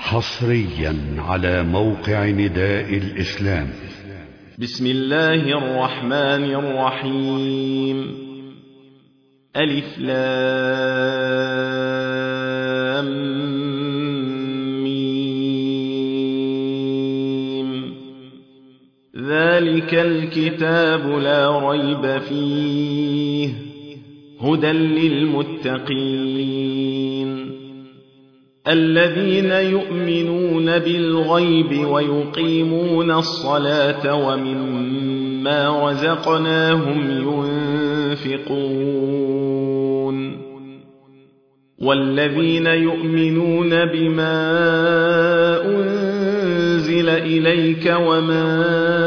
حصريا على موقع نداء الإسلام. بسم الله الرحمن الرحيم. ألف لام ميم. ذلك الكتاب لا ريب فيه هدى للمتقين الذين يؤمنون بالغيب ويقيمون الصلاة ومما رزقناهم ينفقون والذين يؤمنون بما أنزل إليك وما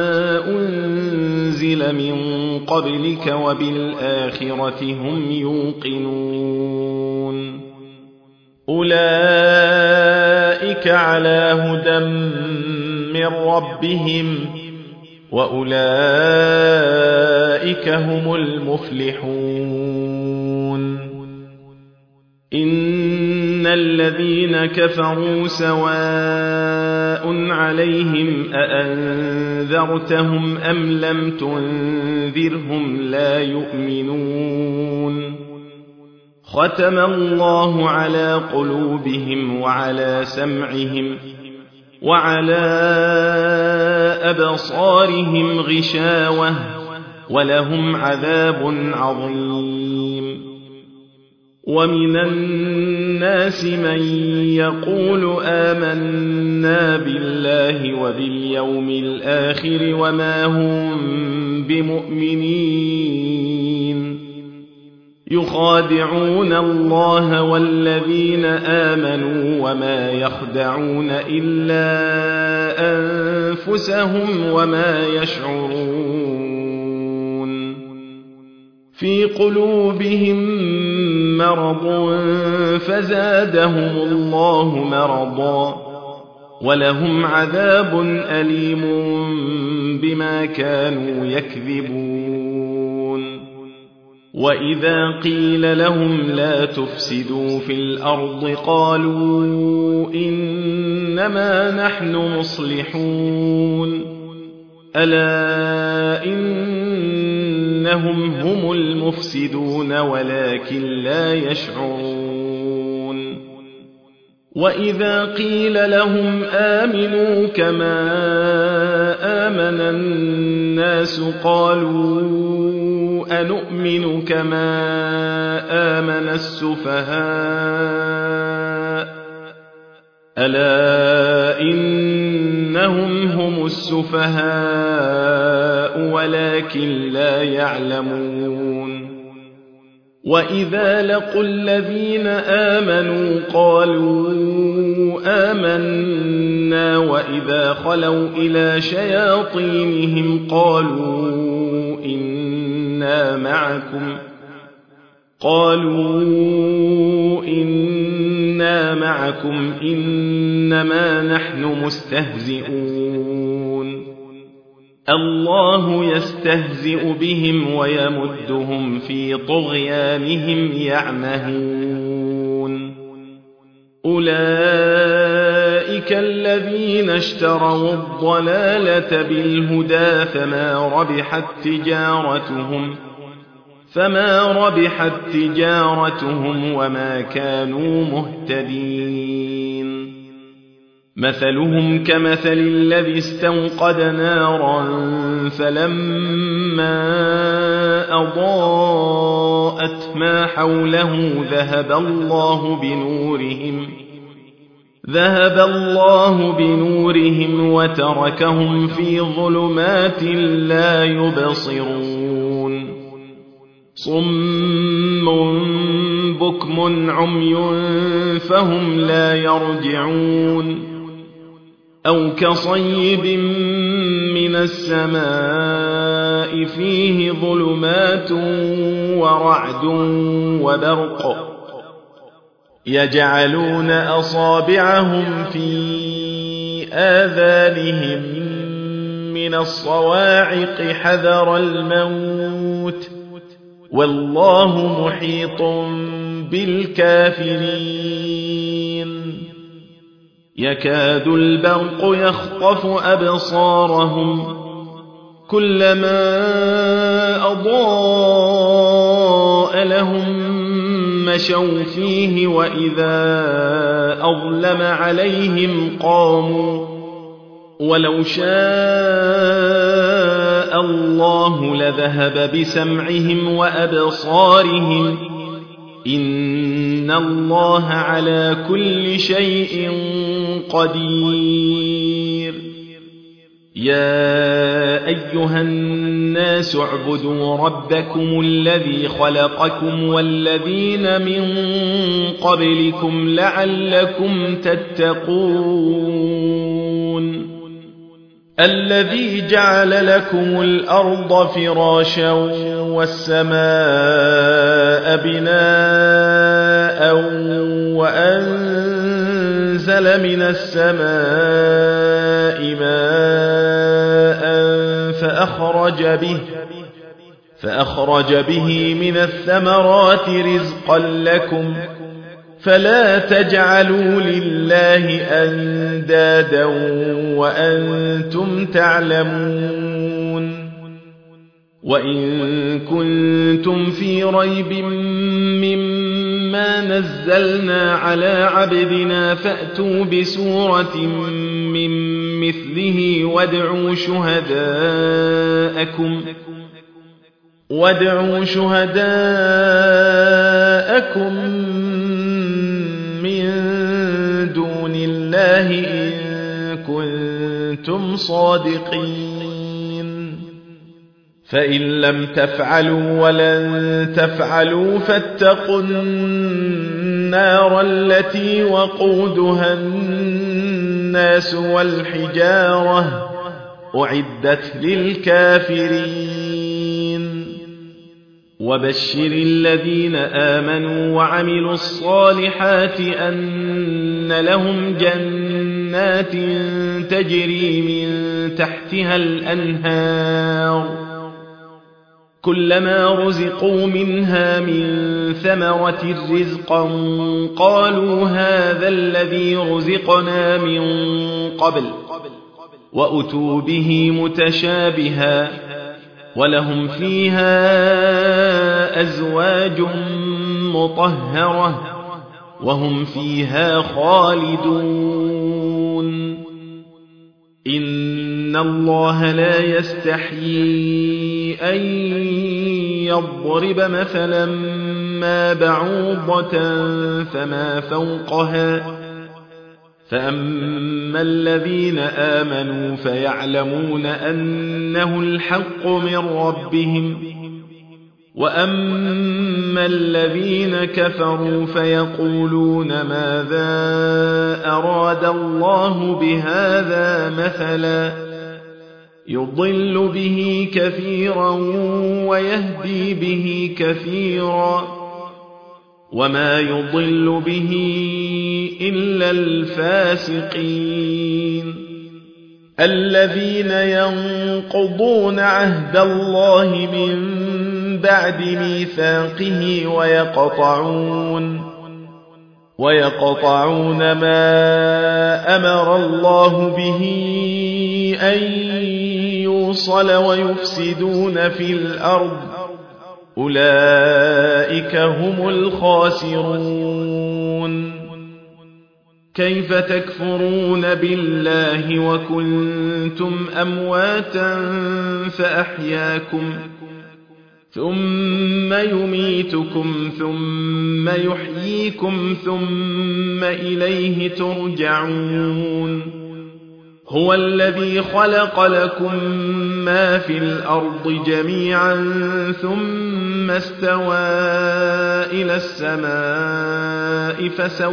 أنزل من قبلك وبالآخرة هم يوقنون أولئك على هدى من ربهم وأولئك هم المفلحون. إن الذين كفروا سواء عليهم أأنذرتهم أم لم تنذرهم لا يؤمنون. ختم الله على قلوبهم وعلى سمعهم وعلى أبصارهم غشاوة ولهم عذاب عظيم. ومن الناس من يقول آمنا بالله وباليوم الآخر وما هم بمؤمنين يخادعون الله والذين آمنوا وما يخدعون إلا أنفسهم وما يشعرون. في قلوبهم مرض فزادهم الله مرضا ولهم عذاب أليم بما كانوا يكذبون. وإذا قيل لهم لا تفسدوا في الأرض قالوا إنما نحن مصلحون ألا إنهم هم المفسدون ولكن لا يشعرون. وإذا قيل لهم آمنوا كما آمن الناس قالوا أنؤمن كما آمن السفهاء ألا إنهم هم السفهاء ولكن لا يعلمون. وإذا لقوا الذين آمنوا قالوا آمنا وإذا خلوا إلى شياطينهم قالوا إنا معكم إنما نحن مستهزئون. الله يستهزئ بهم ويمدهم في طغيانهم يعمهون. أولئك الذين اشتروا الضلالة بالهدى فما ربحت تجارتهم وما كانوا مهتدين. مثلهم كمثل الذي استوقد نارا فلما أضاءت ما حوله ذهب الله بنورهم وتركهم في ظلمات لا يبصرون. صم بكم عمي فهم لا يرجعون. أو كصيب من السماء فيه ظلمات ورعد وبرق يجعلون أصابعهم في آذانهم من الصواعق حذر الموت والله محيط بالكافرين. يكاد البرق يخطف أبصارهم كلما أضاء لهم مشوا فيه وإذا أظلم عليهم قاموا ولو شاء الله لذهب بسمعهم وأبصارهم إن الله على كل شيء قدير يا أيها الناس اعبدوا ربكم الذي خلقكم والذين من قبلكم لعلكم تتقون الذي جعل لكم الأرض فراشا والسماء بناء وأنزل من السماء ماء فأخرج به من الثمرات رزقا لكم فلا تجعلوا لله أندادا وأنتم تعلمون وإن كنتم في ريب مما نزلنا على عبدنا فأتوا بسورة من مثله وادعوا شهداءكم من دون الله إن كنتم صادقين فإن لم تفعلوا ولن تفعلوا فاتقوا النار التي وقودها الناس والحجارة أعدت للكافرين وبشر الذين آمنوا وعملوا الصالحات أن لهم جنات تجري من تحتها الأنهار كلما رزقوا منها من ثمرة رزقا قالوا هذا الذي رزقنا من قبل وأتوا به متشابها ولهم فيها أزواج مطهرة وهم فيها خالدون إن الله لا يستحيي أن يضرب مثلا ما بعوضة فما فوقها فأما الذين آمنوا فيعلمون أنه الحق من ربهم وأما الذين كفروا فيقولون ماذا أراد الله بهذا مثلا يضل به كثيرا ويهدي به كثيرا وما يضل به إلا الفاسقين الذين ينقضون عهد الله من بعد ميثاقه ويقطعون ما أمر الله به أن يوصل ويفسدون في الأرض أولئك هم الخاسرون كيف تكفرون بالله وكنتم أمواتا فأحياكم ثم يميتكم ثم يحييكم ثم إليه ترجعون هو الذي خلق لكم ما في الأرض جميعا ثم استوى إلى السماء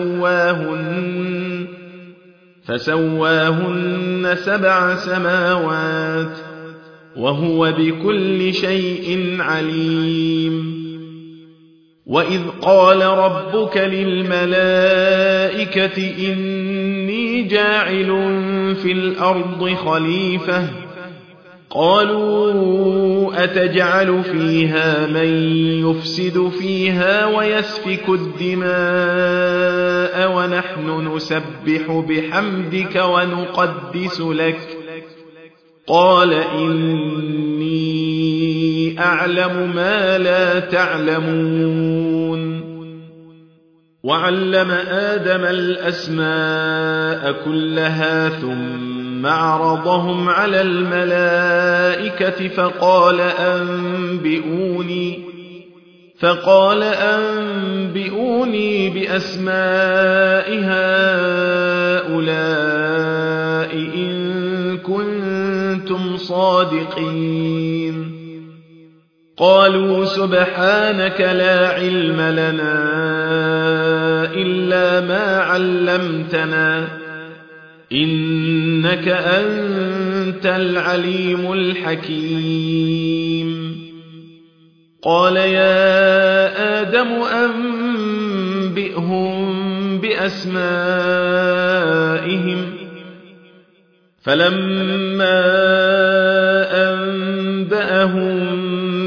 فسواهن 7 سماوات وهو بكل شيء عليم وإذ قال ربك للملائكة إني جاعل في الأرض خليفة قالوا أتجعل فيها من يفسد فيها ويسفك الدماء ونحن نسبح بحمدك ونقدس لك قال إني أعلم ما لا تعلمون وعلم آدم الأسماء كلها ثم عرضهم على الملائكة فقال أنبئوني بأسماء هؤلاء إن كنتم صادقين قالوا سبحانك لا علم لنا إلا ما علمتنا إنك أنت العليم الحكيم قال يا آدم أنبئهم بأسمائهم فلما أنبأهم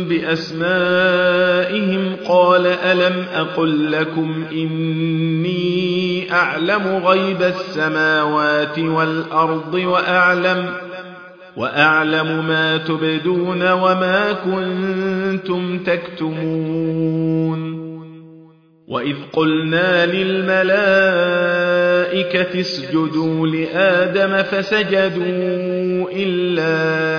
بأسمائهم قال ألم أقل لكم إني أعلم غيب السماوات والأرض وأعلم ما تبدون وما كنتم تكتمون وإذ قلنا للملائكة اسجدوا لآدم فسجدوا إلا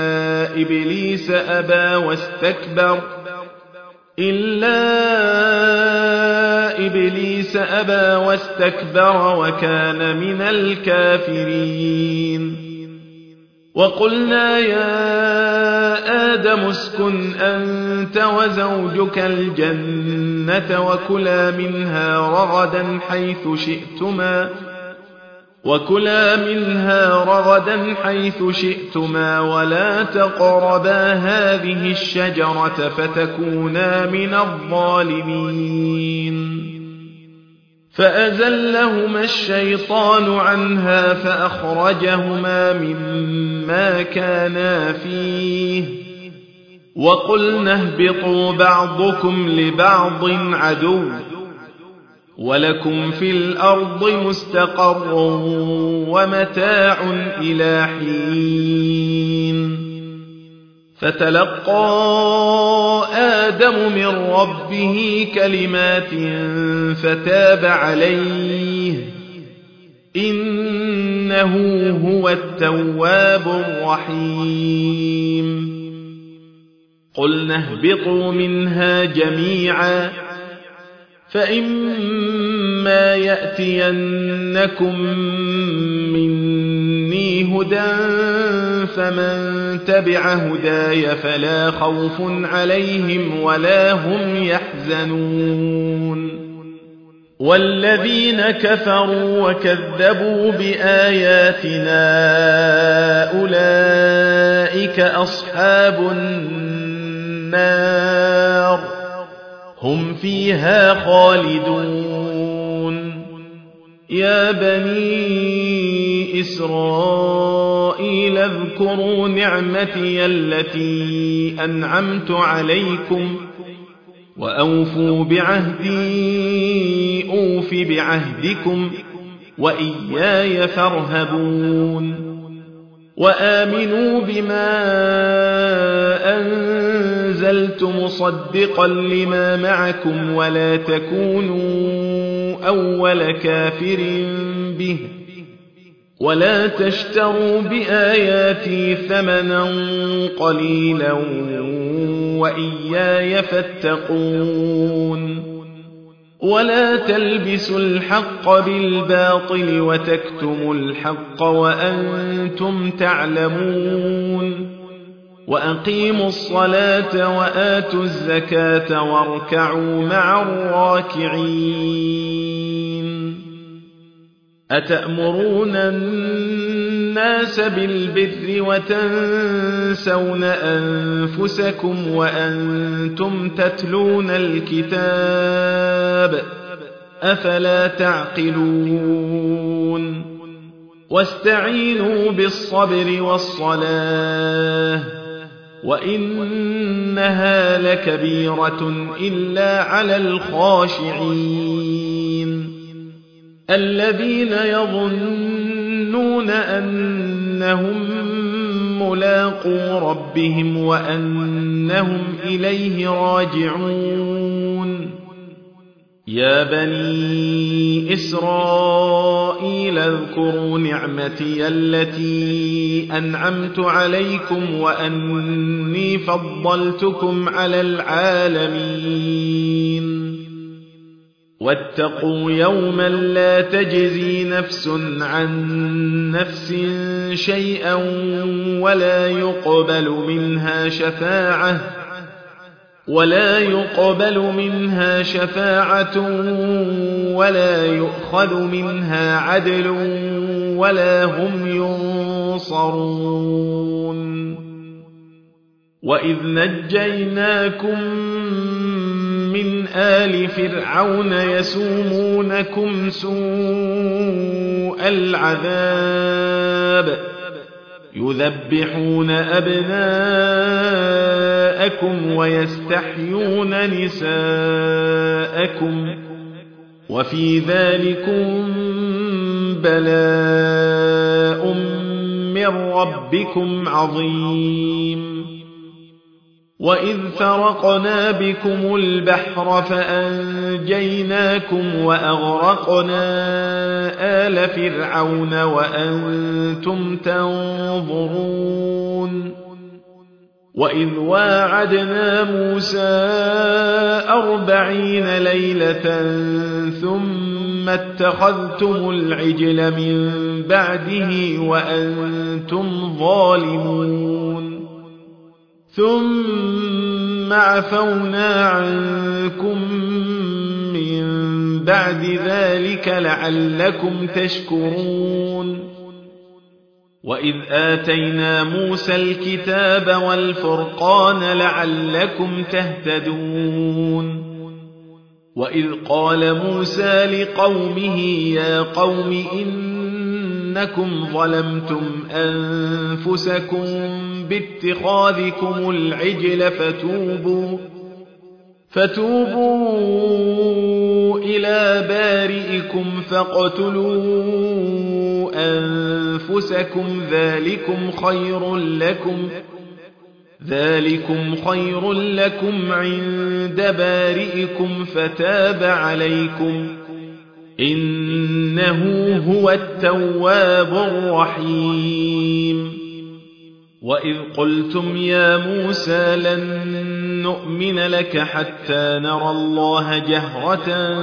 إبليس أبى واستكبر وكان من الكافرين وقلنا يا آدم اسكن أنت وزوجك الجنة وكلا منها رغدا حيث شئتما ولا تقربا هذه الشجرة فتكونا من الظالمين فأزلهما الشيطان عنها فأخرجهما مما كانا فيه وقلنا اهبطوا بعضكم لبعض عدو ولكم في الأرض مستقر ومتاع إلى حين فتلقى آدم من ربه كلمات فتاب عليه إنه هو التواب الرحيم قلنا اهبطوا منها جميعا فإما يأتينكم مني هدى فمن تبع هداي فلا خوف عليهم ولا هم يحزنون والذين كفروا وكذبوا بآياتنا أولئك أصحاب النار هم فيها خالدون يا بني إسرائيل اذكروا نعمتي التي أنعمت عليكم وأوفوا بعهدي أوف بعهدكم وإياي فارهبون وآمنوا بما أنزلت مصدقا لما معكم ولا تكونوا أول كافر به ولا تشتروا بآياتي ثمنا قليلا وإياي فاتقون ولا تلبسوا الحق بالباطل وتكتموا الحق وأنتم تعلمون وأقيموا الصلاة وآتوا الزكاة واركعوا مع الراكعين أتأمرون الناس بالبر وتنسون أنفسكم وأنتم تتلون الكتاب أفلا تعقلون واستعينوا بالصبر والصلاة وإنها لكبيرة إلا على الخاشعين الذين يظنون أنهم ملاقو ربهم وأنهم إليه راجعون يا بني إسرائيل اذكروا نعمتي التي أنعمت عليكم وأني فضلتكم على العالمين واتقوا يوما لا تجزي نفس عن نفس شيئا ولا يقبل منها شفاعة ولا يؤخذ منها عدل ولا هم ينصرون وإذ نجيناكم من آل فرعون يسومونكم سوء العذاب يذبحون أبناءكم ويستحيون نساءكم وفي ذلكم بلاء من ربكم عظيم وإذ فرقنا بكم البحر فأنجيناكم وأغرقنا آل فرعون وأنتم تنظرون وإذ واعدنا موسى 40 ليلة ثم اتخذتم العجل من بعده وأنتم ظالمون ثم عفونا عنكم من بعد ذلك لعلكم تشكرون وإذ آتينا موسى الكتاب والفرقان لعلكم تهتدون وإذ قال موسى لقومه يا قوم إنكم ظلمتم أنفسكم باتخاذكم العجل فتوبوا إلى بارئكم فاقتلوا أنفسكم ذلكم خير لكم عند بارئكم فتاب عليكم إنه هو التواب الرحيم وإذ قلتم يا موسى لن نؤمن لك حتى نرى الله جهرة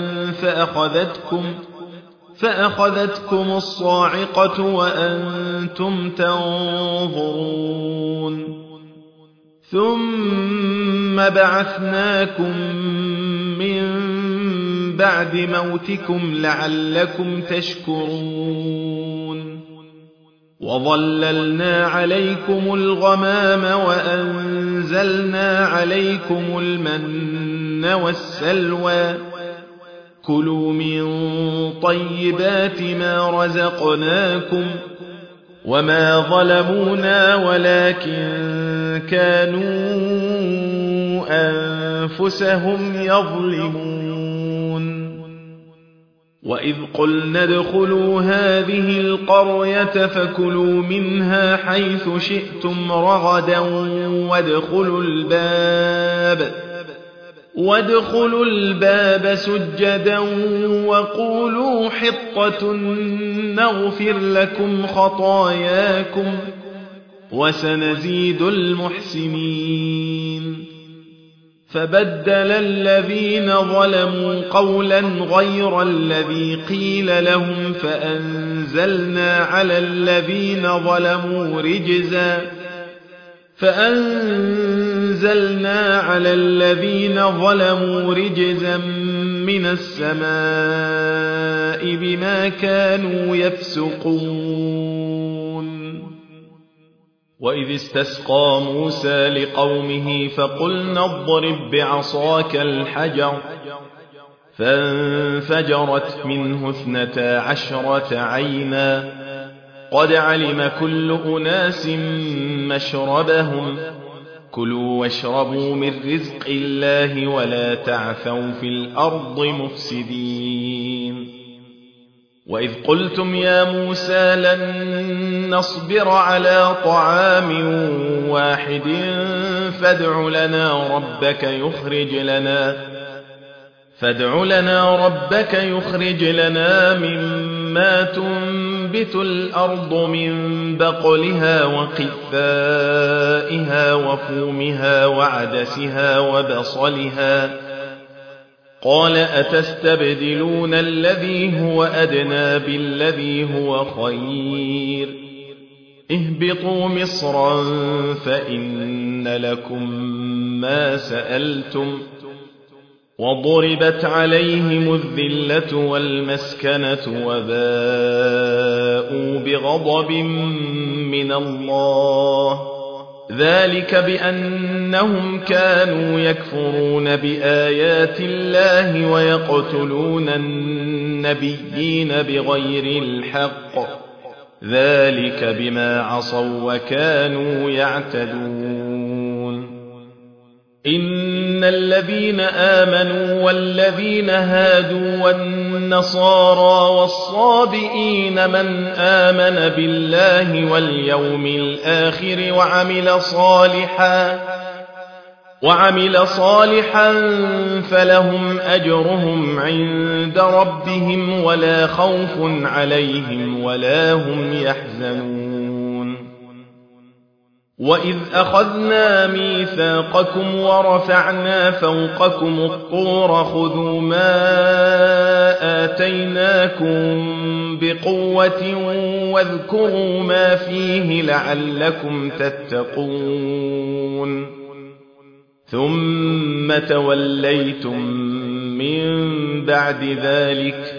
فأخذتكم الصاعقة وأنتم تنظرون ثم بعثناكم من بعد موتكم لعلكم تشكرون وظللنا عليكم الغمام وأنزلنا عليكم المن والسلوى كلوا من طيبات ما رزقناكم وما ظلمونا ولكن كانوا أنفسهم يظلمون وإذ قلنا ادخلوا هذه القرية فكلوا منها حيث شئتم رغدا وادخلوا الباب سجدا وقولوا حطة نغفر لكم خطاياكم وسنزيد المحسنين فبدل الذينظلموا قولا غير الذي قيل لهم فأنزلنا على الذين ظلموا رجزا من السماء بما كانوا يفسقون وإذ استسقى موسى لقومه فقلنا اضرب بعصاك الحجر فانفجرت منه 12 عينا قد علم كل أناس مشربهم كلوا واشربوا من رزق الله ولا تعثوا في الأرض مفسدين وإذ قلتم يا موسى لن نصبر على طعام واحد فادع لنا ربك يخرج لنا مما تنبت الأرض من بقلها وقثائها وفومها وعدسها وبصلها قال أتستبدلون الذي هو أدنى بالذي هو خير اهبطوا مصرا فإن لكم ما سألتم وضربت عليهم الذلة والمسكنة وباءوا بغضب من الله ذلك بأنهم كانوا يكفرون بآيات الله ويقتلون النبيين بغير الحق ذلك بما عصوا وكانوا يعتدون إن الذين آمنوا والذين هادوا والنصارى والصابئين من آمن بالله واليوم الآخر وعمل صالحا فلهم أجرهم عند ربهم ولا خوف عليهم ولا هم يحزنون وإذ أخذنا ميثاقكم ورفعنا فوقكم الطور خذوا ما آتيناكم بقوة واذكروا ما فيه لعلكم تتقون ثم توليتم من بعد ذلك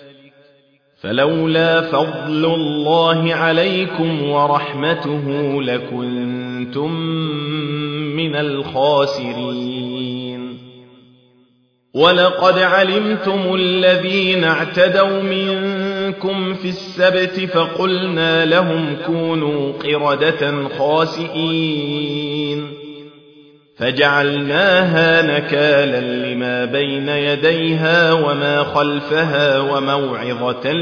فلولا فضل الله عليكم ورحمته لكنتم من الخاسرين ولقد علمتم الذين اعتدوا منكم في السبت فقلنا لهم كونوا قردة خاسئين فجعلناها نكالا لما بين يديها وما خلفها وموعظة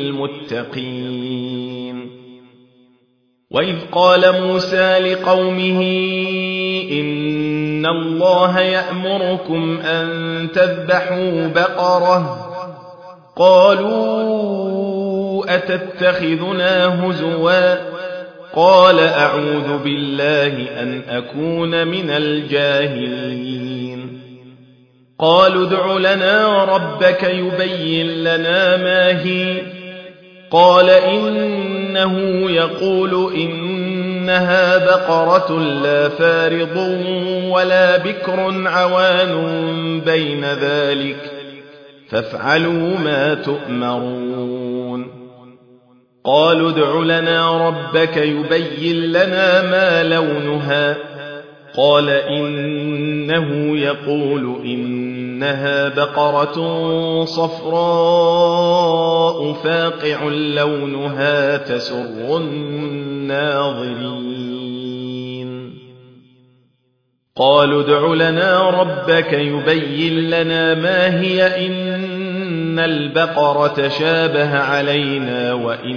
للمتقين وإذ قال موسى لقومه إن الله يأمركم أن تذبحوا بقرة قالوا أتتخذنا هزوا قال أعوذ بالله أن أكون من الجاهلين قالوا ادع لنا ربك يبين لنا ما هي قال إنه يقول إنها بقرة لا فارض ولا بكر عوان بين ذلك فافعلوا ما تؤمرون قالوا ادع لنا ربك يبين لنا ما لونها قال إنه يقول إنها بقرة صفراء فاقع لونها تسر الناظرين قالوا ادع لنا ربك يبين لنا ما هي إن البقرة شابه علينا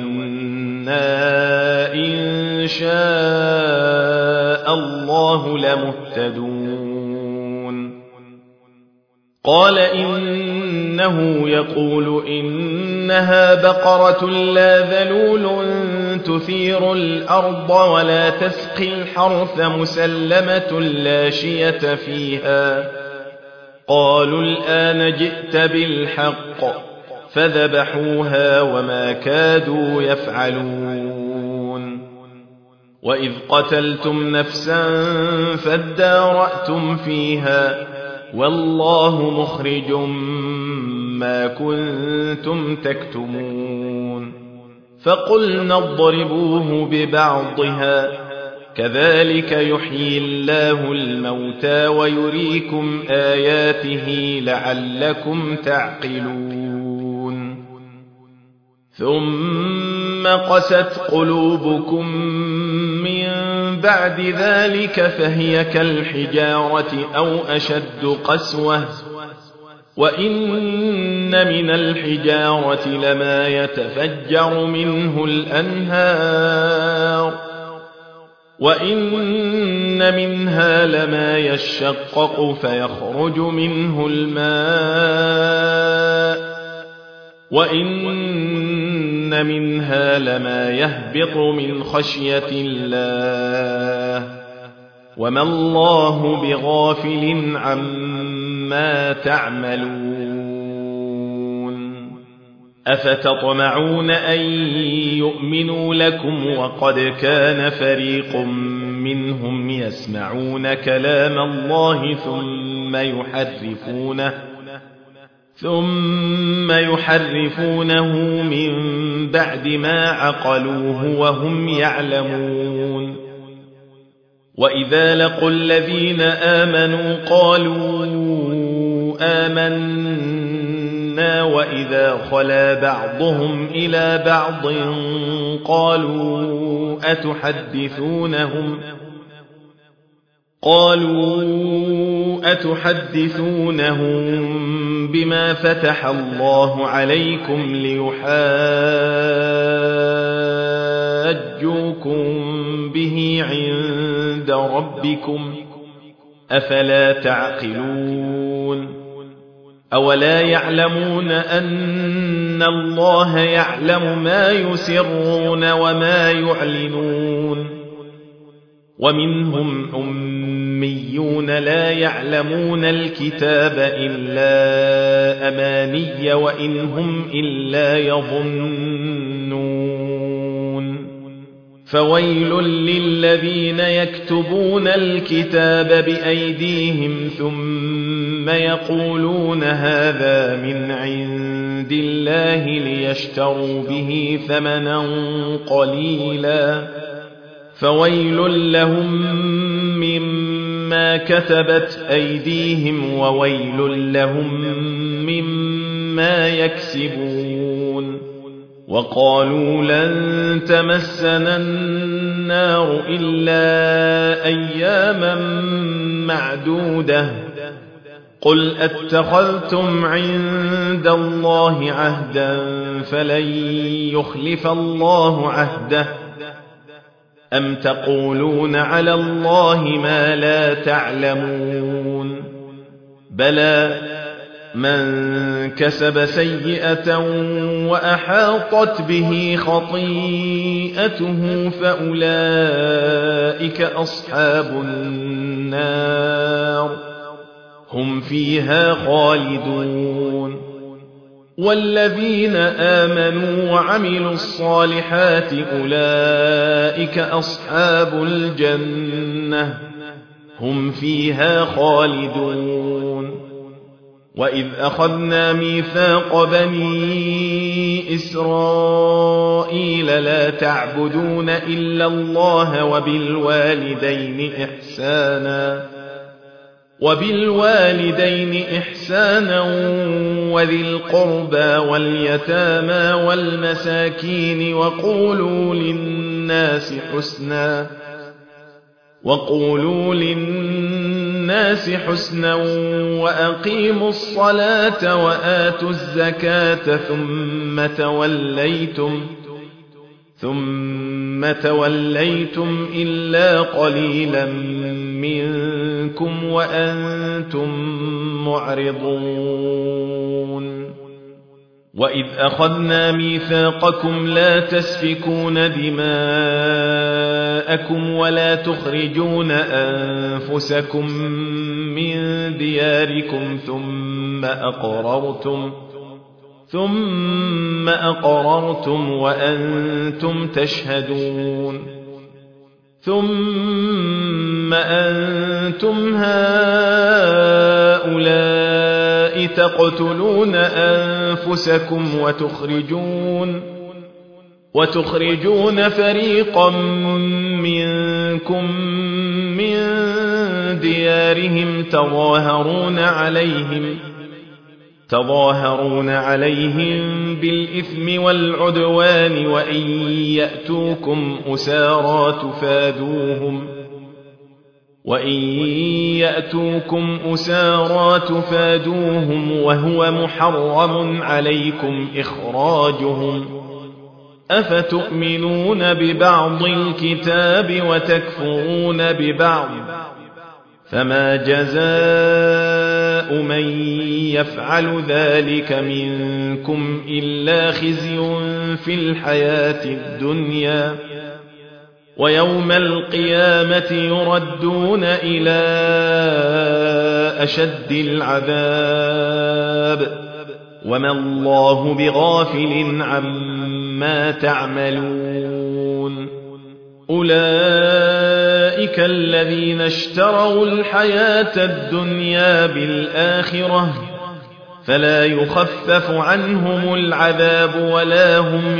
وإنا إن شاء الله لمهتدون قال إنه يقول إنها بقرة لا ذلول تثير الأرض ولا تسقي الحرث مسلمة لا شية فيها قالوا الآن جئت بالحق فذبحوها وما كادوا يفعلون وإذ قتلتم نفسا فادارأتم فيها والله مخرج ما كنتم تكتمون فقلنا اضربوه ببعضها كذلك يحيي الله الموتى ويريكم آياته لعلكم تعقلون ثم قست قلوبكم من بعد ذلك فهي كالحجارة أو أشد قسوة وإن من الحجارة لما يتفجر منه الأنهار وإن منها لما يشقق فيخرج منه الماء وإن منها لما يهبط من خشية الله وما الله بغافل عما تعملون أفتطمعون أن يؤمنوا لكم وقد كان فريق منهم يسمعون كلام الله ثم يحرفونه من بعد ما عقلوه وهم يعلمون وإذا لقوا الذين آمنوا قالوا آمنا وإذا خلا بعضهم إلى بعض قالوا أتحدثونهم بما فتح الله عليكم ليحاجوكم به عند ربكم أفلا تعقلون أولا يعلمون أن الله يعلم ما يسرون وما يعلنون ومنهم أميون لا يعلمون الكتاب إلا أماني وإن هم إلا يظنون فويل للذين يكتبون الكتاب بأيديهم ثم يقولون هذا من عند الله ليشتروا به ثمنا قليلا فويل لهم مما كتبت أيديهم وويل لهم مما يكسبون وقالوا لن تمسنا النار إلا أياما معدودة قل أتخذتم عند الله عهدا فلن يخلف الله عهده أم تقولون على الله ما لا تعلمون بلى من كسب سيئة وأحاطت به خطيئته فأولئك أصحاب النار هم فيها خالدون والذين آمنوا وعملوا الصالحات أولئك أصحاب الجنة هم فيها خالدون وإذ أخذنا ميثاق بني إسرائيل لا تعبدون إلا الله وبالوالدين إحسانا وذي القربى واليتامى والمساكين وقولوا للناس حسنا وأقيموا الصلاة وآتوا الزكاة ثم توليتم إلا قليلا منكم وأنتم معرضون وإذ أخذنا ميثاقكم لا تسفكون دماءكم ولا تخرجون أنفسكم من دياركم ثم أقررتم وأنتم تشهدون ثم أنتم هؤلاء تقتلون أنفسكم وتخرجون فريقا منكم من تظاهرون عليهم بالإثم والعدوان وإن يأتوكم أسارى تفادوهم وهو محرم عليكم إخراجهم أفتؤمنون ببعض الكتاب وتكفرون ببعض فما جزاء من يفعل ذلك منكم إلا خزي في الحياة الدنيا ويوم القيامة يردون إلى أشد العذاب وما الله بغافل عما تعملون أولئك الذين اشتروا الحياة الدنيا بالآخرة فلا يخفف عنهم العذاب ولا هم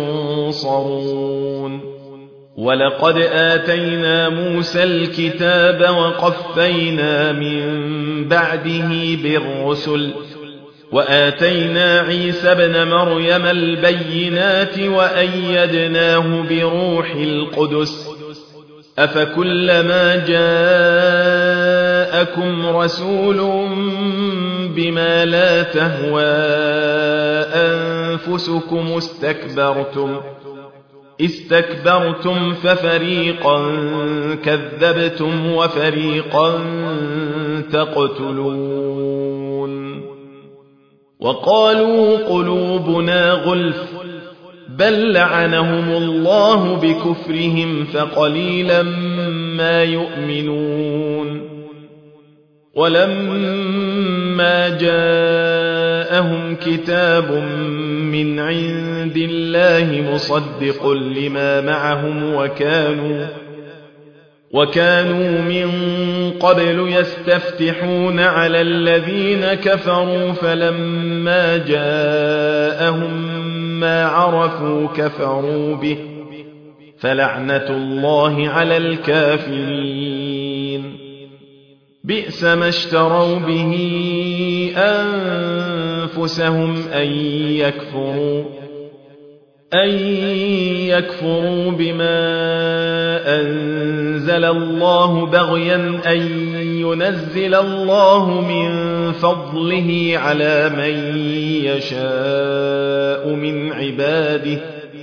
ينصرون ولقد آتينا موسى الكتاب وقفينا من بعده بالرسل وآتينا عيسى ابن مريم البينات وأيدناه بروح القدس أفكلما جاءكم رسول بما لا تهوى أنفسكم استكبرتم ففريقا كذبتم وفريقا تقتلون وقالوا قلوبنا غلف بل لعنهم الله بكفرهم فقليلا ما يؤمنون ولما جاءهم كتاب من عند الله مصدق لما معهم وكانوا من قبل يستفتحون على الذين كفروا فلما جاءهم ما عرفوا كفروا به فلعنة الله على الكافرين بئس ما اشتروا به أنفسهم أن يكفروا بما أنزل الله بغيا أن ينزل الله من فضله على من يشاء من عباده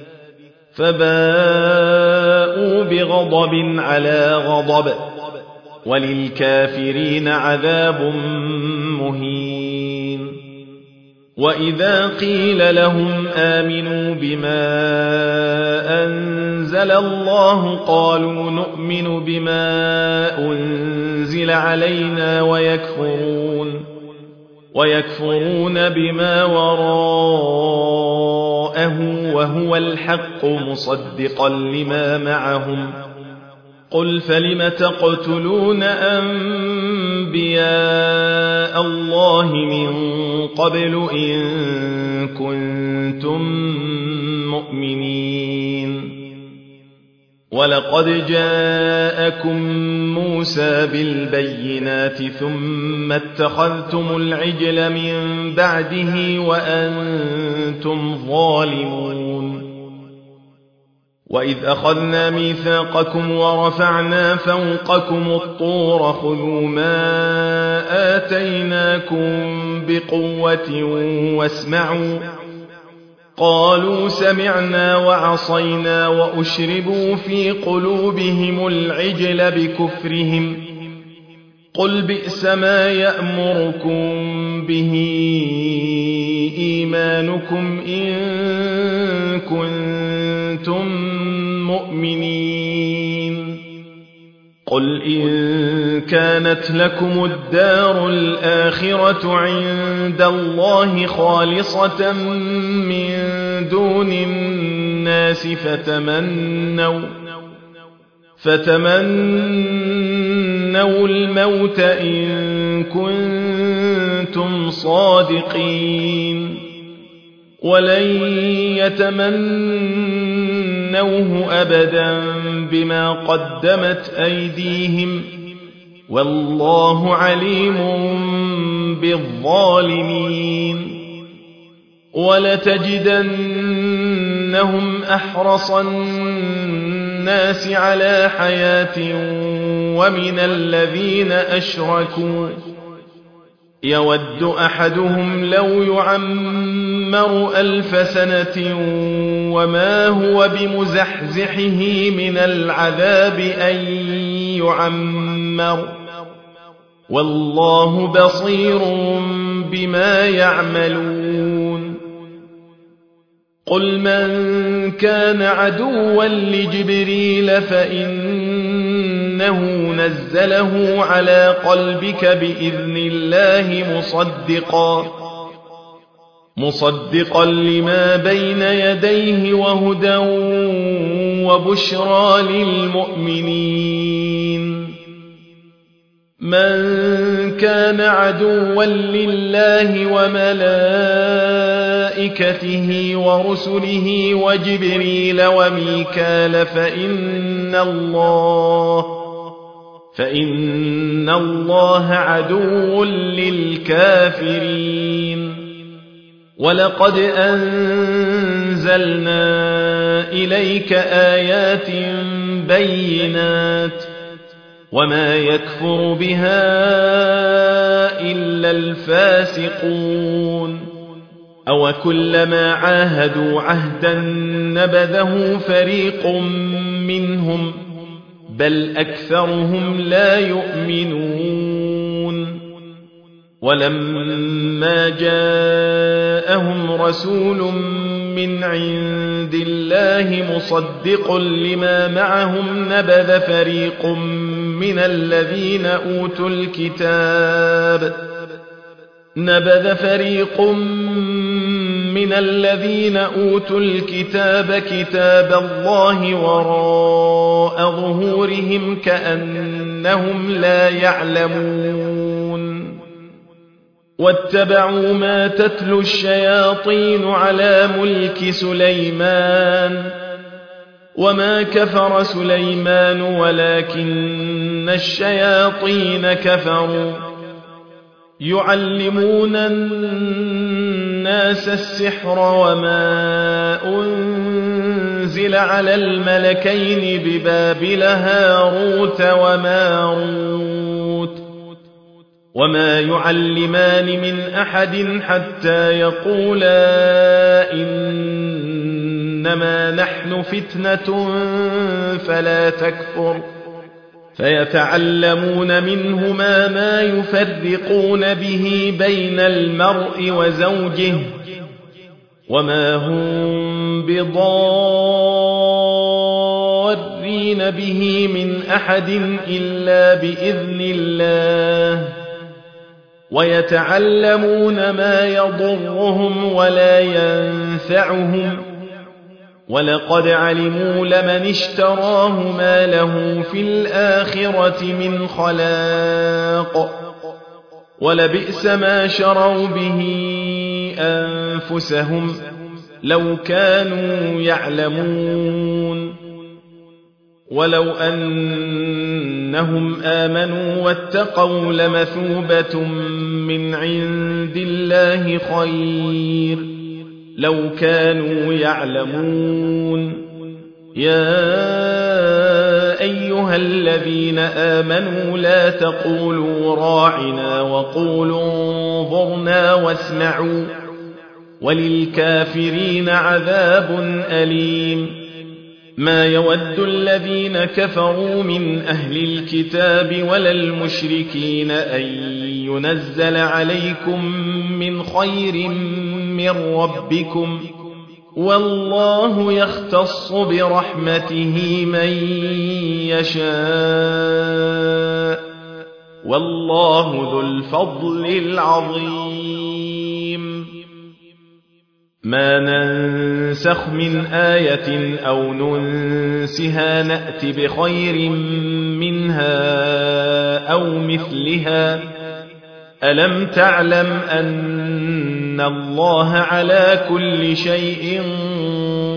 فباءوا بغضب على غضب وللكافرين عذاب مهين وإذا قيل لهم آمنوا بما أنزل الله قالوا نؤمن بما أنزل علينا ويكفرون بما وراءه وهو الحق مصدقا لما معهم قل فلم تقتلون أنبياء الله من قبل إن كنتم مؤمنين ولقد جاءكم موسى بالبينات ثم اتخذتم العجل من بعده وأنتم ظالمون وإذ أخذنا ميثاقكم ورفعنا فوقكم الطور خذوا ما آتيناكم بقوة واسمعوا قالوا سمعنا وعصينا وأشربوا في قلوبهم العجل بكفرهم قل بئس ما يأمركم به إيمانكم إن كنتم مؤمنين قل إن كانت لكم الدار الآخرة عند الله خالصة من دون الناس فتمنوا الموت إن كنتم صادقين ولن يتمنوه أبدا بما قدمت أيديهم والله عليم بالظالمين ولتجدنهم أحرص الناس على حياة ومن الذين أشركوا يود أحدهم لو يعمر 1000 سنة وما هو بمزحزحه من العذاب أن يعمر والله بصير بما يعملون قل من كان عدوا لجبريل فإنه نزله على قلبك بإذن الله مصدقا لما بين يديه وهدى وبشرى للمؤمنين من كان عدوا لله وملائكته ورسله وجبريل وميكال فإن الله عدو للكافرين ولقد أنزلنا إليك آيات بينات وما يكفر بها إلا الفاسقون أو كلما عاهدوا عهدا نبذه فريق منهم بل أكثرهم لا يؤمنون ولما جاءهم رسول من عند الله مصدق لما معهم نبذ فريق من الذين أوتوا الكتاب كتاب الله وراء ظهورهم كأنهم لا يعلمون واتبعوا ما تتلو الشياطين على ملك سليمان وما كفر سليمان ولكن الشياطين كفروا يعلمون الناس السحر وما أنزل على الملكين ببابل هاروت وماروت وما يعلمان من أحد حتى يقولا إنما نحن فتنة فلا تكفر فيتعلمون منهما ما يفرقون به بين المرء وزوجه وما هم بضارين به من أحد إلا بإذن الله ويتعلمون ما يضرهم ولا ينفعهم ولقد علموا لمن اشتراه ما له في الآخرة من خلاق ولبئس ما شروا به أنفسهم لو كانوا يعلمون ولو أنهم آمنوا واتقوا لمثوبة من عند الله خير لو كانوا يعلمون يا أيها الذين آمنوا لا تقولوا راعنا وقولوا انظرنا واسمعوا وللكافرين عذاب أليم ما يود الذين كفروا من أهل الكتاب ولا المشركين أن ينزل عليكم من خير من ربكم والله يختص برحمته من يشاء والله ذو الفضل العظيم ما ننسخ من آية أو ننسها نأت بخير منها أو مثلها ألم تعلم أن الله على كل شيء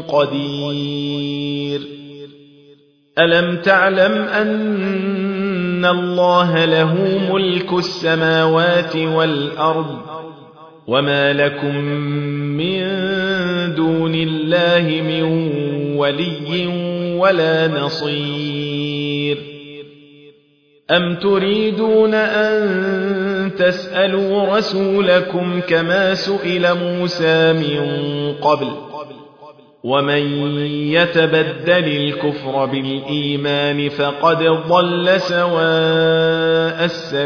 قدير ألم تعلم أن إن الله له ملك السماوات والأرض وما لكم من دون الله من ولي ولا نصير أم تريدون أن تسألوا رسولكم كما سئل موسى من قبل ومن يتبدل الكفر بالإيمان فقد ضل سواء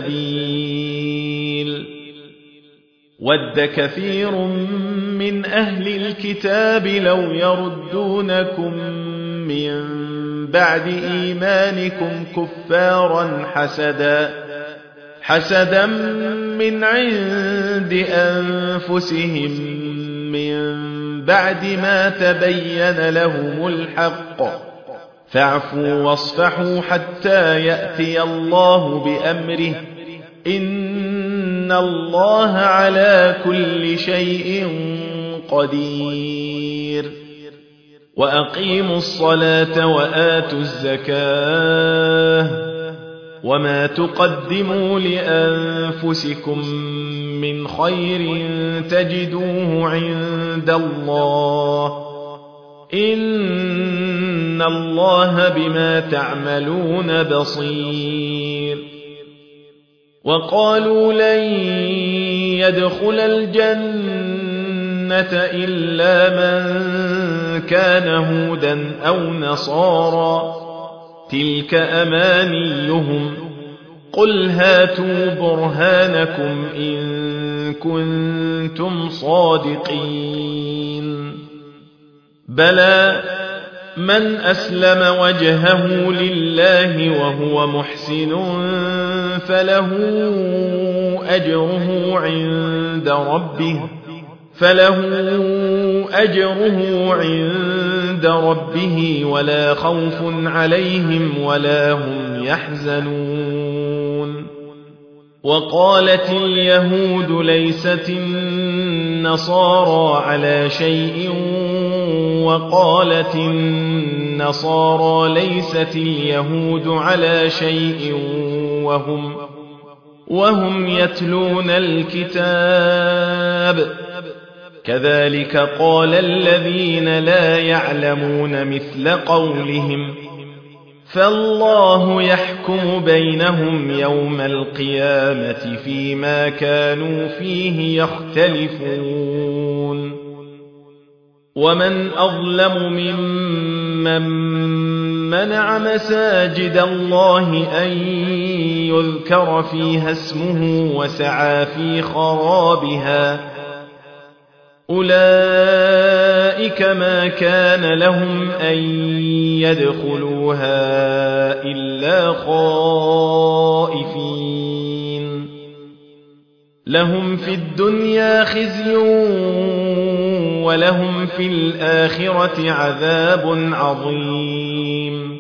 السبيل ود كثير من أهل الكتاب لو يردونكم من بعد إيمانكم كفارا حسدا من عند أنفسهم من بعد ما تبين لهم الحق فاعفوا واصفحوا حتى يأتي الله بأمره إن الله على كل شيء قدير وأقيموا الصلاة وآتوا الزكاة وما تقدموا لأنفسكم من خير تجدوه عند الله إن الله بما تعملون بصير وقالوا لن يدخل الجنة إلا من كان هودا أو نصارى تلك أمانيهم قل هاتوا برهانكم إن كنتم صادقين بلى من أسلم وجهه لله وهو محسن فله أجره عند ربه ولا خوف عليهم ولا هم يحزنون وقالت اليهود ليست النصارى على شيء وقالت النصارى ليست اليهود على شيء وهم يتلون الكتاب كذلك قال الذين لا يعلمون مثل قولهم فالله يحكم بينهم يوم القيامة فيما كانوا فيه يختلفون ومن أظلم ممن منع مساجد الله أن يذكر فيها اسمه وسعى في خرابها أولئك ما كان لهم أن يدخلوها إلا خائفين لهم في الدنيا خزي ولهم في الآخرة عذاب عظيم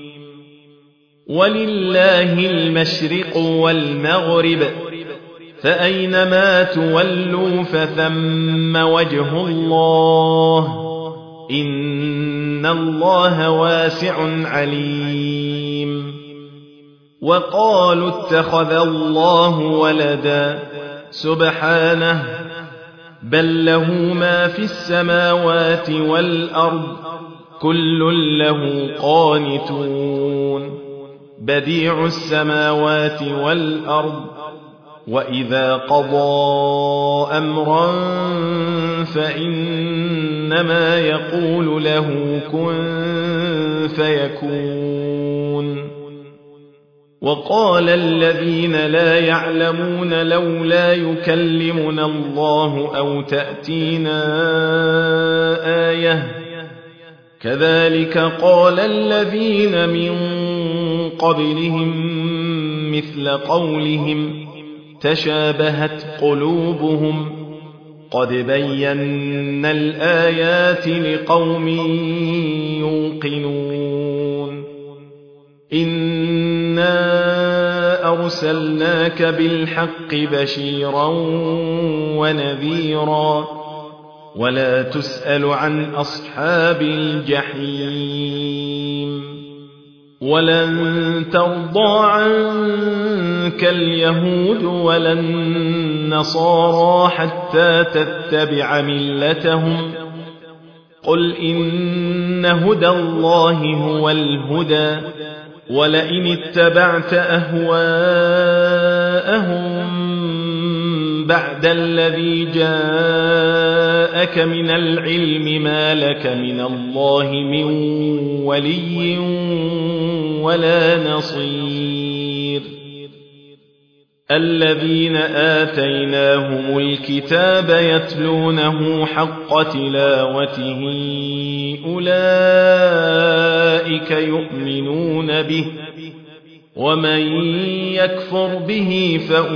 ولله المشرق والمغرب فأينما تولوا فثم وجه الله إن الله واسع عليم وقالوا اتخذ الله ولدا سبحانه بل له ما في السماوات والأرض كل له قانتون بديع السماوات والأرض وإذا قضى أمرا فإنما يقول له كن فيكون وقال الذين لا يعلمون لولا يكلمنا الله أو تأتينا آية كذلك قال الذين من قبلهم مثل قولهم تشابهت قلوبهم قد بينا الآيات لقوم يوقنون إنا أرسلناك بالحق بشيرا ونذيرا ولا تسأل عن أصحاب الجحيم ولن ترضى عنك اليهود ولا النصارى حتى تتبع ملتهم قل إن هدى الله هو الهدى ولئن اتبعت أهواءهم بعد الذي جاءك من العلم ما لك من الله من ولي ولا نصير الذين آتيناهم الكتاب يتلونه حق تلاوته أولئك يؤمنون به ومن يكفر به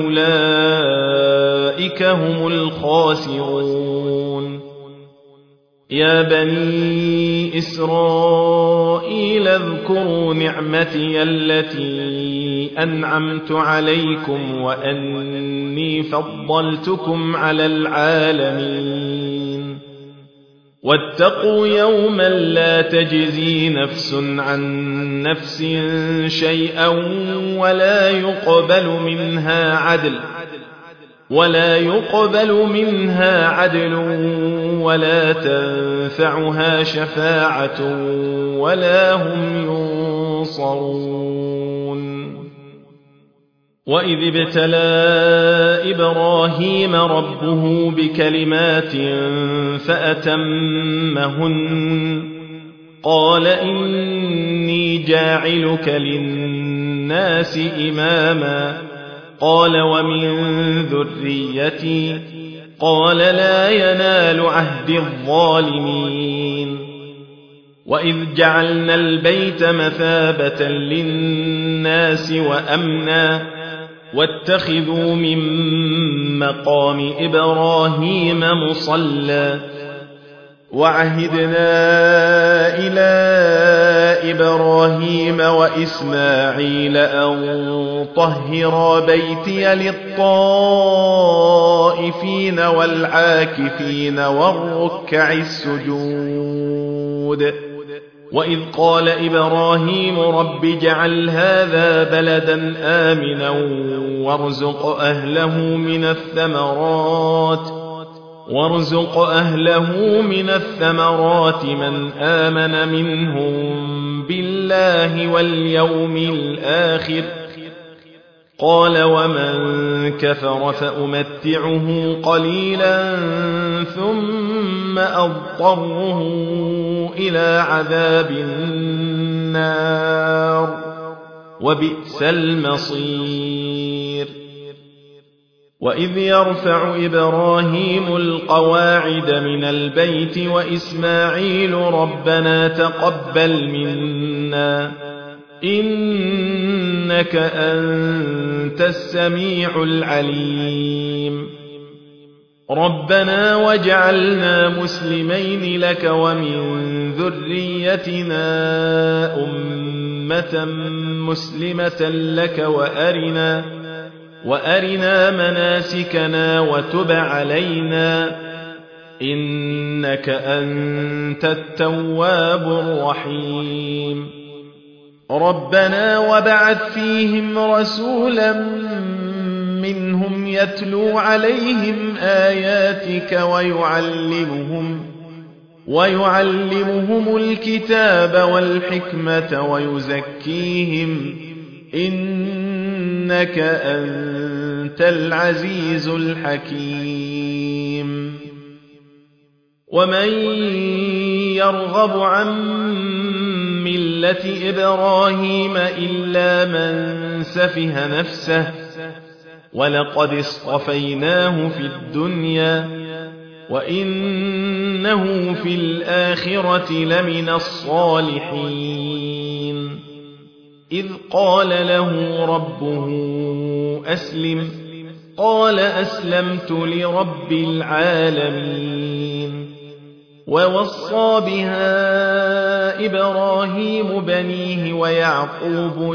فأولئك هم الخاسرون يا بني إسرائيل اذكروا نعمتي التي أنعمت عليكم وأني فضلتكم على العالمين واتقوا يوما لا تجزي نفس عن نفس شيئا ولا يقبل منها عدل ولا تنفعها شفاعة ولا هم ينصرون وإذ ابتلى إبراهيم ربه بكلمات فأتمهن قال إني جاعلك للناس إماما قال ومن ذريتي قال لا ينال عهد الظالمين وإذ جعلنا البيت مثابة للناس وأمنا واتخذوا من مقام إبراهيم مصلى وعهدنا إلى إبراهيم وإسماعيل أن طهرا بيتي للطائفين والعاكفين والركع السجود وإذ قال إبراهيم رب اجعل هذا بلدا آمنا وارزق أهله من الثمرات من آمن منهم بالله واليوم الآخر قال ومن كفر فأمتعه قليلا ثم أضطره إلى عذاب النار وبئس المصير وإذ يرفع إبراهيم القواعد من البيت وإسماعيل ربنا تقبل منا إنك أنت السميع العليم ربنا واجعلنا مسلمين لك ومن ذريتنا أمة مسلمة لك وأرنا مناسكنا وتب علينا إنك أنت التواب الرحيم ربنا وابعث فيهم رسولا منهم يتلو عليهم آياتك ويعلمهم الكتاب والحكمة ويزكيهم إنك أنت العزيز الحكيم ومن يرغب عن ملة إبراهيم إلا من سفه نفسه ولقد اصطفيناه في الدنيا وإنه في الآخرة لمن الصالحين إذ قال له ربه أسلم قال أسلمت لرب العالمين ووصى بها إبراهيم بنيه ويعقوب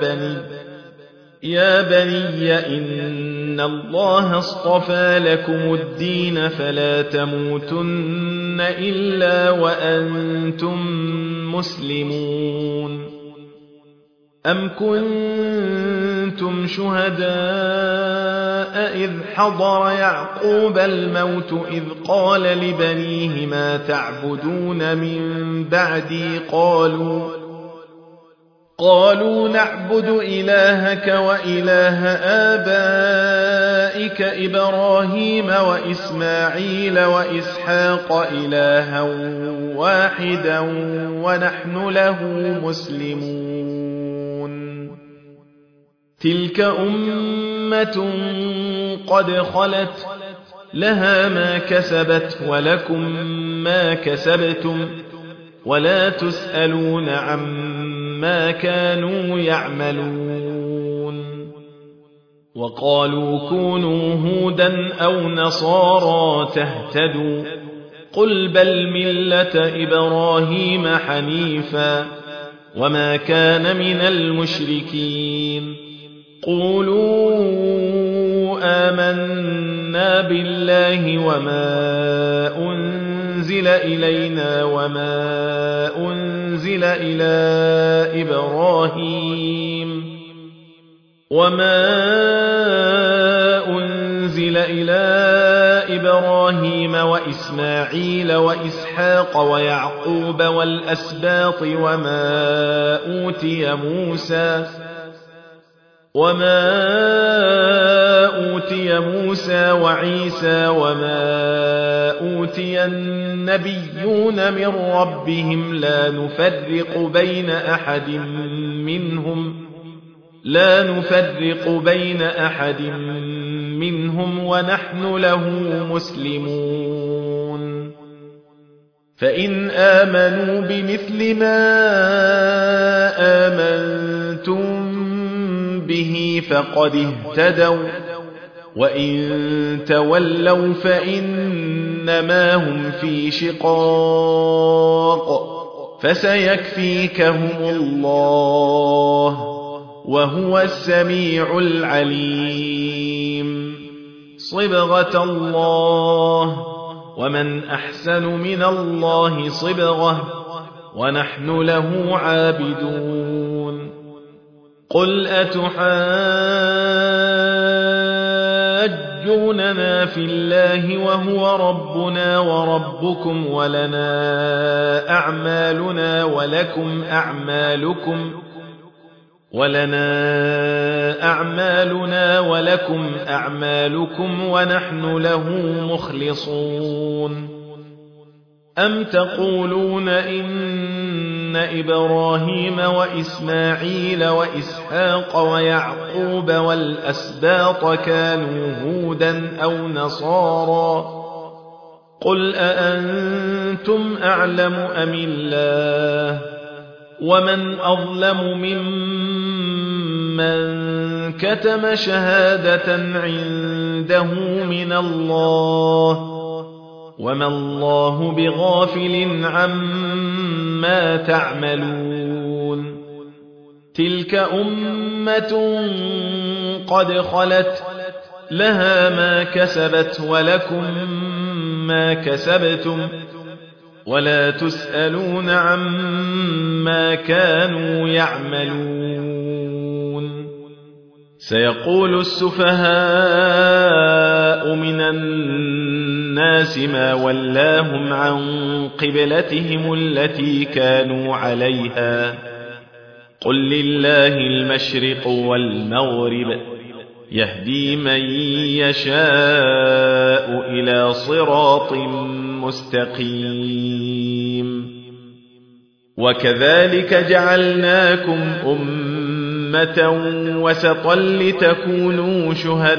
يا بني إن الله اصطفى لكم الدين فلا تموتن إلا وأنتم مسلمون أم كنتم شهداء إذ حضر يعقوب الموت إذ قال لبنيه ما تعبدون من بعدي قالوا نعبد إلهك وإله آبائك إبراهيم وإسماعيل وإسحاق إلها واحدا ونحن له مسلمون تلك أمة قد خلت لها ما كسبت ولكم ما كسبتم ولا تسألون عما كانوا يعملون وقالوا كونوا هودا أو نصارى تهتدوا قل بل ملة إبراهيم حنيفا وما كان من المشركين قولوا آمنا بالله وما أنزل إلينا وما أنزل إلى إبراهيم وإسماعيل وإسحاق ويعقوب والأسباط وما أوتي موسى وعيسى وما أوتي النبيون من ربهم لا نفرق بين أحد منهم ونحن له مسلمون فإن آمنوا بمثل ما آمنتم به فقد اهتدوا وإن تولوا فإنما هم في شقاق فسيكفيكهم الله وهو السميع العليم صبغة الله ومن أحسن من الله صبغة ونحن له عابدون قل أتحاجوننا في الله وهو ربنا وربكم ولنا أعمالنا ولكم أعمالكم ونحن له مخلصون أم تقولون إن إبراهيم وإسماعيل وإسحاق ويعقوب والأسباط كانوا هودا أو نصارى قل أأنتم أعلم أم الله ومن أظلم ممن كتم شهادة عنده من الله وما الله بغافل عما تعملون تلك أمة قد خلت لها ما كسبت ولكم ما كسبتم ولا تسألون عما كانوا يعملون سيقول السفهاء من الناس ما ولاهم عن قبلتهم التي كانوا عليها قل لله المشرق والمغرب يهدي من يشاء إلى صراط مستقيم وكذلك جعلناكم أمة وسطا لتكونوا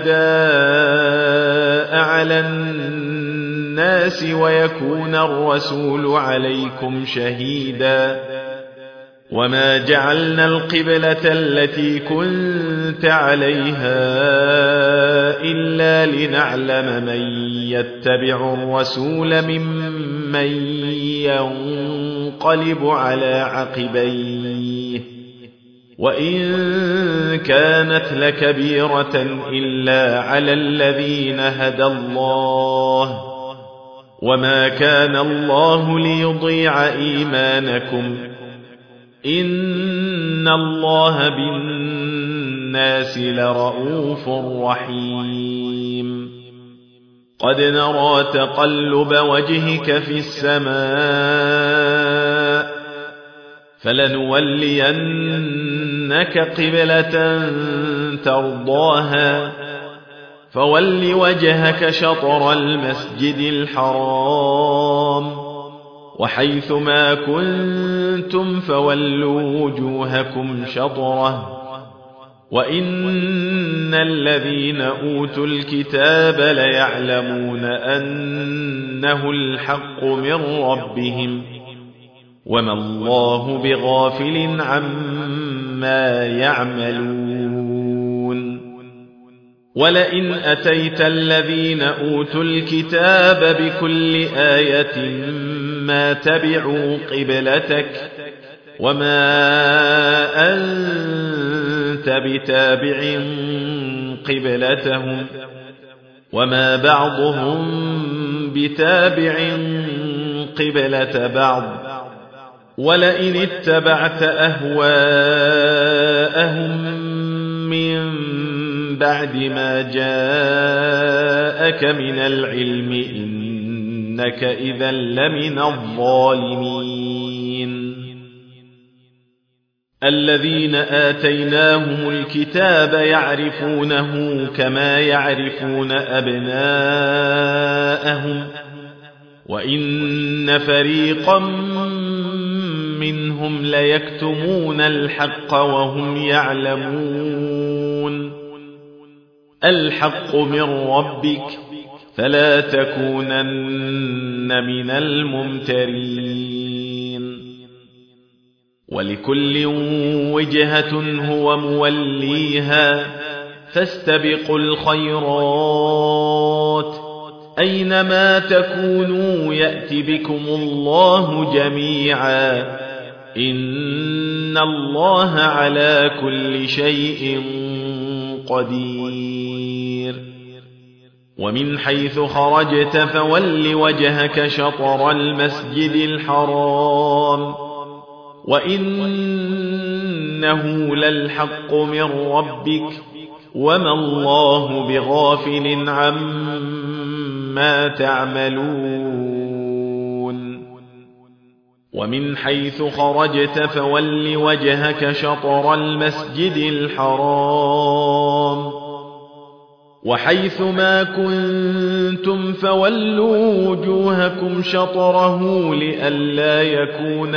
شهداء على الناس ويكون الرسول عليكم شهيدا وما جعلنا القبلة التي كنت عليها إلا لنعلم من يتبع الرسول ممن ينقلب على عقبيه وإن كانت لكبيرة إلا على الذين هدى الله وما كان الله ليضيع إيمانكم إن الله بالناس لرءوف رحيم قد نرى تقلب وجهك في السماء فلنولينك قبلة ترضاها فول وجهك شطر المسجد الحرام وحيث ما كنتم فولوا وجوهكم شطره وإن الذين أوتوا الكتاب ليعلمون أنه الحق من ربهم وما الله بغافل عما يعملون ولئن أتيت الذين أوتوا الكتاب بكل آية ما تبعوا قبلتك وما أنت بتابع قبلتهم وما بعضهم بتابع قبلة بعض ولئن اتبعت أهواءهم من بعد ما جاءك من العلم إنك إذا لمن الظالمين الذين آتيناهم الكتاب يعرفونه كما يعرفون أبناءهم وإن فريقا منهم ليكتمون الحق وهم يعلمون الحق من ربك فلا تكونن من الممترين ولكل وجهة هو موليها فاستبقوا الخيرات أينما تكونوا يأت بكم الله جميعا إن الله على كل شيء قدير ومن حيث خرجت فول وجهك شطر المسجد الحرام وإنه للحق من ربك وما الله بغافل عما تعملون ومن حيث خرجت فول وجهك شطر المسجد الحرام وحيث ما كنتم فولوا وجوهكم شطره لئلا يكون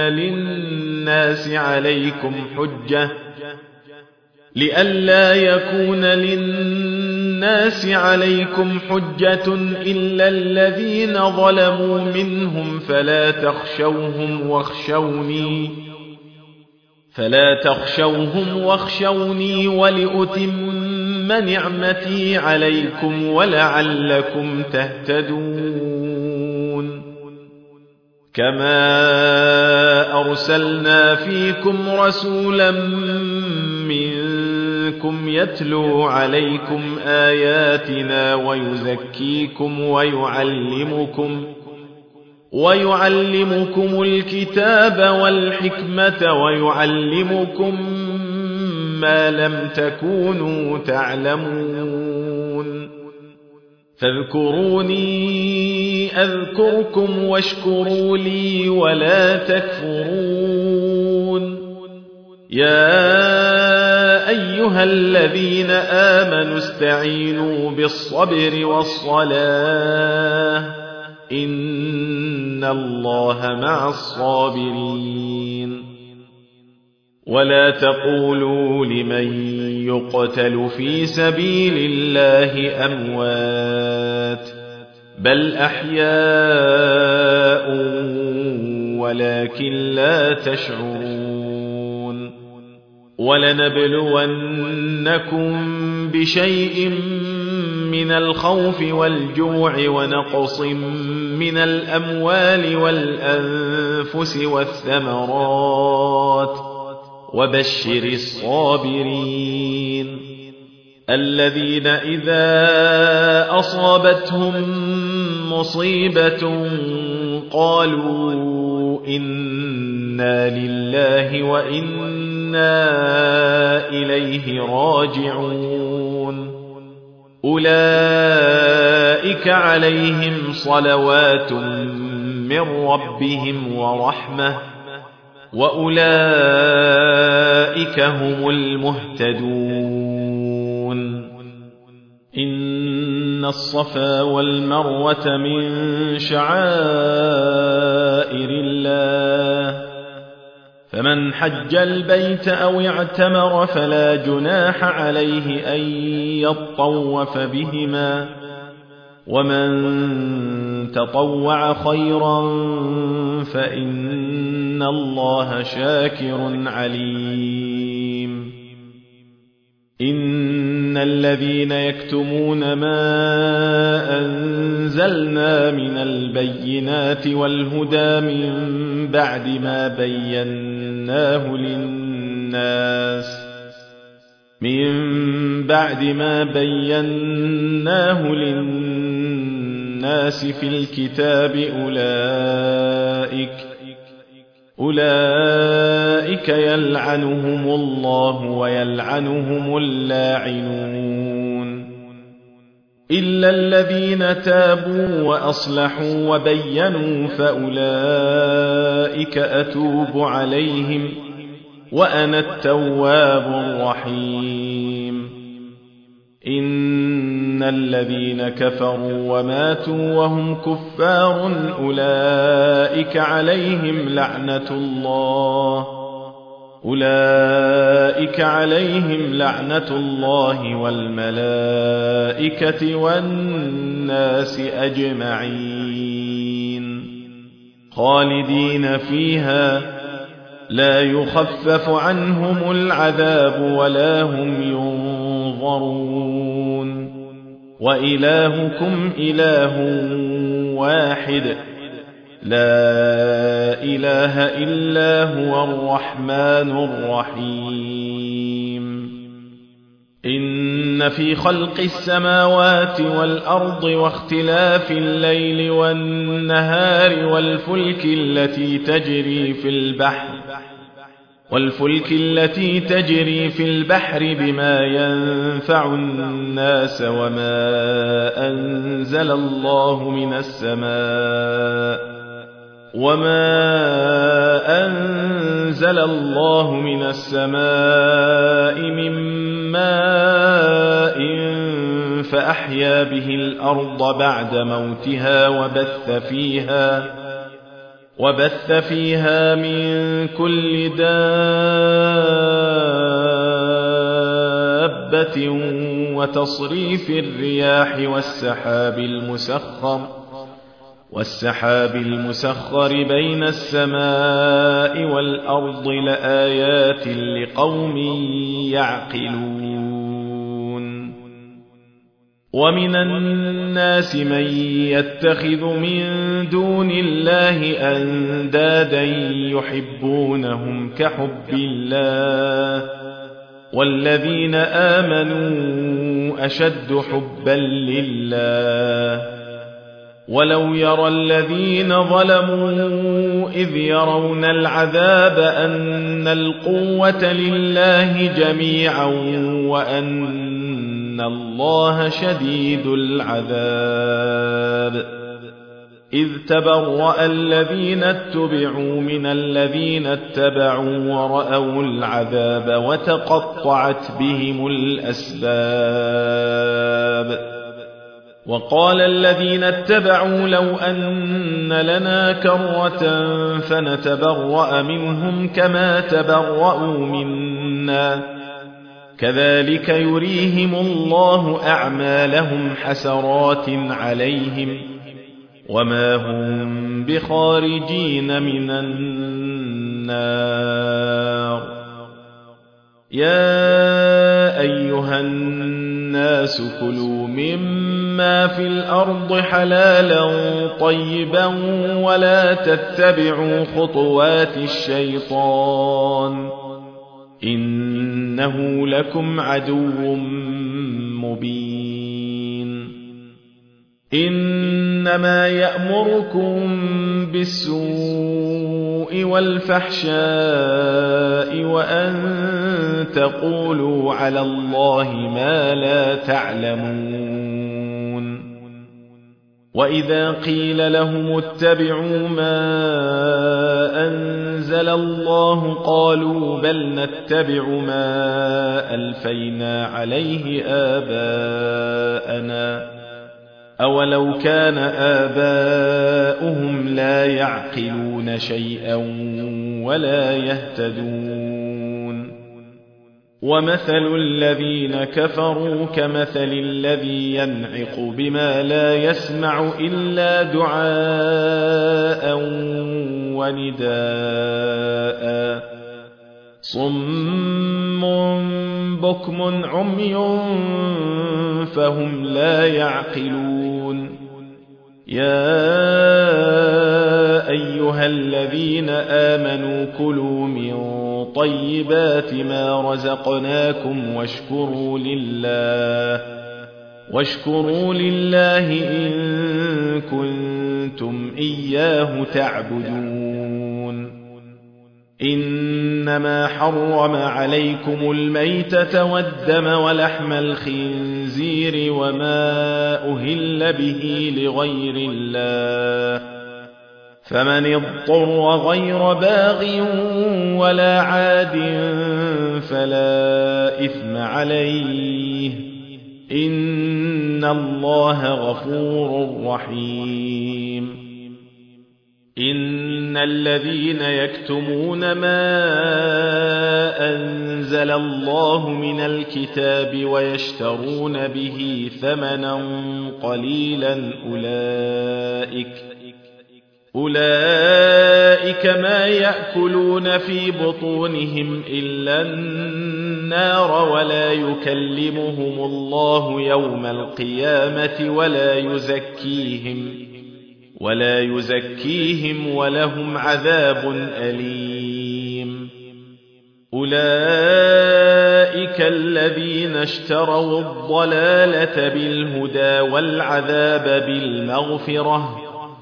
للناس عليكم حجة إلا الذين ظلموا منهم فلا تخشوهم واخشوني ولأتم نعمتي عليكم ولعلكم تهتدون كما أرسلنا فيكم رسولا منكم يتلو عليكم آياتنا ويزكيكم ويعلمكم الكتاب والحكمة ويعلمكم ما لم تكونوا تعلمون فاذكروني أذكركم واشكروا لي ولا تكفرون يا أيها الذين آمنوا استعينوا بالصبر والصلاة إن الله مع الصابرين ولا تقولوا لمن يقتل في سبيل الله أموات بل أحياء ولكن لا تشعرون ولنبلونكم بشيء من الخوف والجوع ونقص من الأموال والأنفس والثمرات وبشر الصابرين الذين إذا أصابتهم مصيبة قالوا إنا إنا لله وإنا إليه راجعون أولئك عليهم صلوات من ربهم ورحمة وأولئك هم المهتدون إن الصفا والمروة من شعائر الله فمن حج البيت أو اعتمر فلا جناح عليه أن يطوف بهما ومن تطوع خيرا فإن الله شاكر عليم إن الذين يكتمون ما أنزلنا من البينات والهدى من بعد ما بيناه للناس في الكتاب أولئك يلعنهم الله ويلعنهم اللاعنون إلا الذين تابوا وأصلحوا وبينوا فأولئك أتوب عليهم وأنا التواب الرحيم إن الذين كفروا وماتوا وهم كفار أولئك عليهم لعنة الله والملائكة والناس أجمعين خالدين فيها لا يخفف عنهم العذاب ولا هم ينظرون وإلهكم إله واحد لا إله إلا هو الرحمن الرحيم إن في خلق السماوات والأرض واختلاف الليل والنهار والفلك التي تجري في البحر بما ينفع الناس وما أنزل الله من السماء من ماء فأحيا به الأرض بعد موتها وبث فيها من كل دابة وتصريف الرياح والسحاب المسخر بين السماء والأرض لآيات لقوم يعقلون ومن الناس من يتخذ من دون الله أندادا يحبونهم كحب الله والذين آمنوا أشد حبا لله ولو يرى الذين ظلموا إذ يرون العذاب أن القوة لله جميعا وأن الله شديد العذاب إذ تبرأ الذين اتبعوا من الذين اتبعوا ورأوا العذاب وتقطعت بهم الأسباب وقال الذين اتبعوا لو أن لنا كرة فنتبرأ منهم كما تبرأوا منا كذلك يريهم الله أعمالهم حسرات عليهم وما هم بخارجين من النار يا أيها الناس كلوا مما في الأرض حلالا طيبا ولا تتبعوا خطوات الشيطان إنه لكم عدو مبين إنما يأمركم بالسوء بالسوء والفحشاء وأن تقولوا على الله ما لا تعلمون وإذا قيل لهم اتبعوا ما أنزل الله قالوا بل نتبع ما ألفينا عليه آباءنا أولو كان آباؤهم لا يعقلون شيئا ولا يهتدون ومثل الذين كفروا كمثل الذي ينعق بما لا يسمع إلا دعاء ونداء صم بكم عمي فهم لا يعقلون يا أيها الذين آمنوا كلوا من طيبات ما رزقناكم واشكروا لله إن كنتم إياه تعبدون إنما حرم عليكم الميتة والدم ولحم الخنزير وما أهل به لغير الله فمن اضطر غير باغ ولا عاد فلا إثم عليه إن الله غفور رحيم إن الذين يكتمون ما أنزل الله من الكتاب ويشترون به ثمنا قليلا أولئك ما يأكلون في بطونهم إلا النار ولا يكلمهم الله يوم القيامة ولا يزكيهم ولهم عذاب أليم أولئك الذين اشتروا الضلالة بالهدى والعذاب بالمغفرة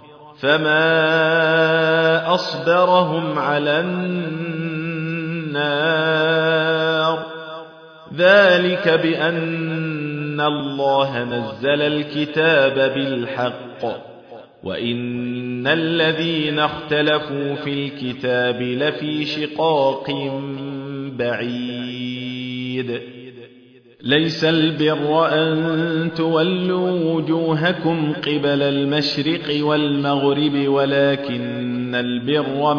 فما أصبرهم على النار ذلك بأن الله نزل الكتاب بالحق وإن الذين اختلفوا في الكتاب لفي شقاق بعيد ليس البر أن تولوا وجوهكم قبل المشرق والمغرب ولكن البر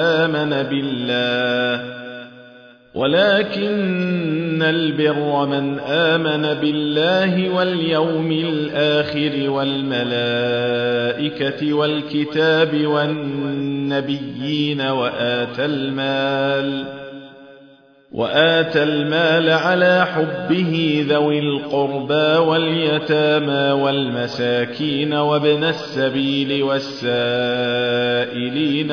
من آمن بالله واليوم الآخر والملائكة والكتاب والنبيين وآتى المال على حبه ذوي القربى واليتامى والمساكين وابن السبيل والسائلين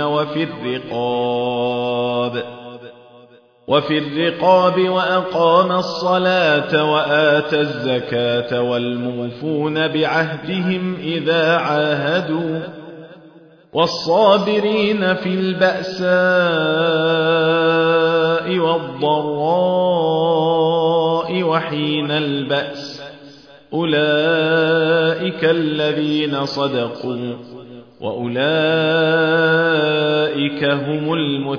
وفي الرقاب وأقام الصلاة وآتى الزكاة والموفون بعهدهم إذا عاهدوا والصابرين في البأساء والضراء وحين البأس أولئك الذين صدقوا وأولئك هم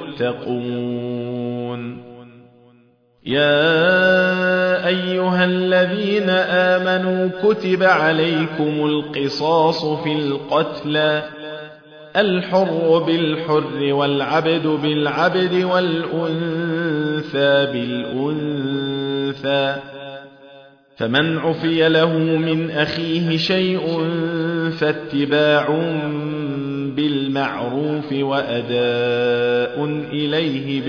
المتقون يا أيها الذين آمنوا كتب عليكم القصاص في القتلى الحر بالحر والعبد بالعبد والأنثى بالأنثى فمن عفي له من أخيه شيء فاتباع بالمعروف وأداء إليه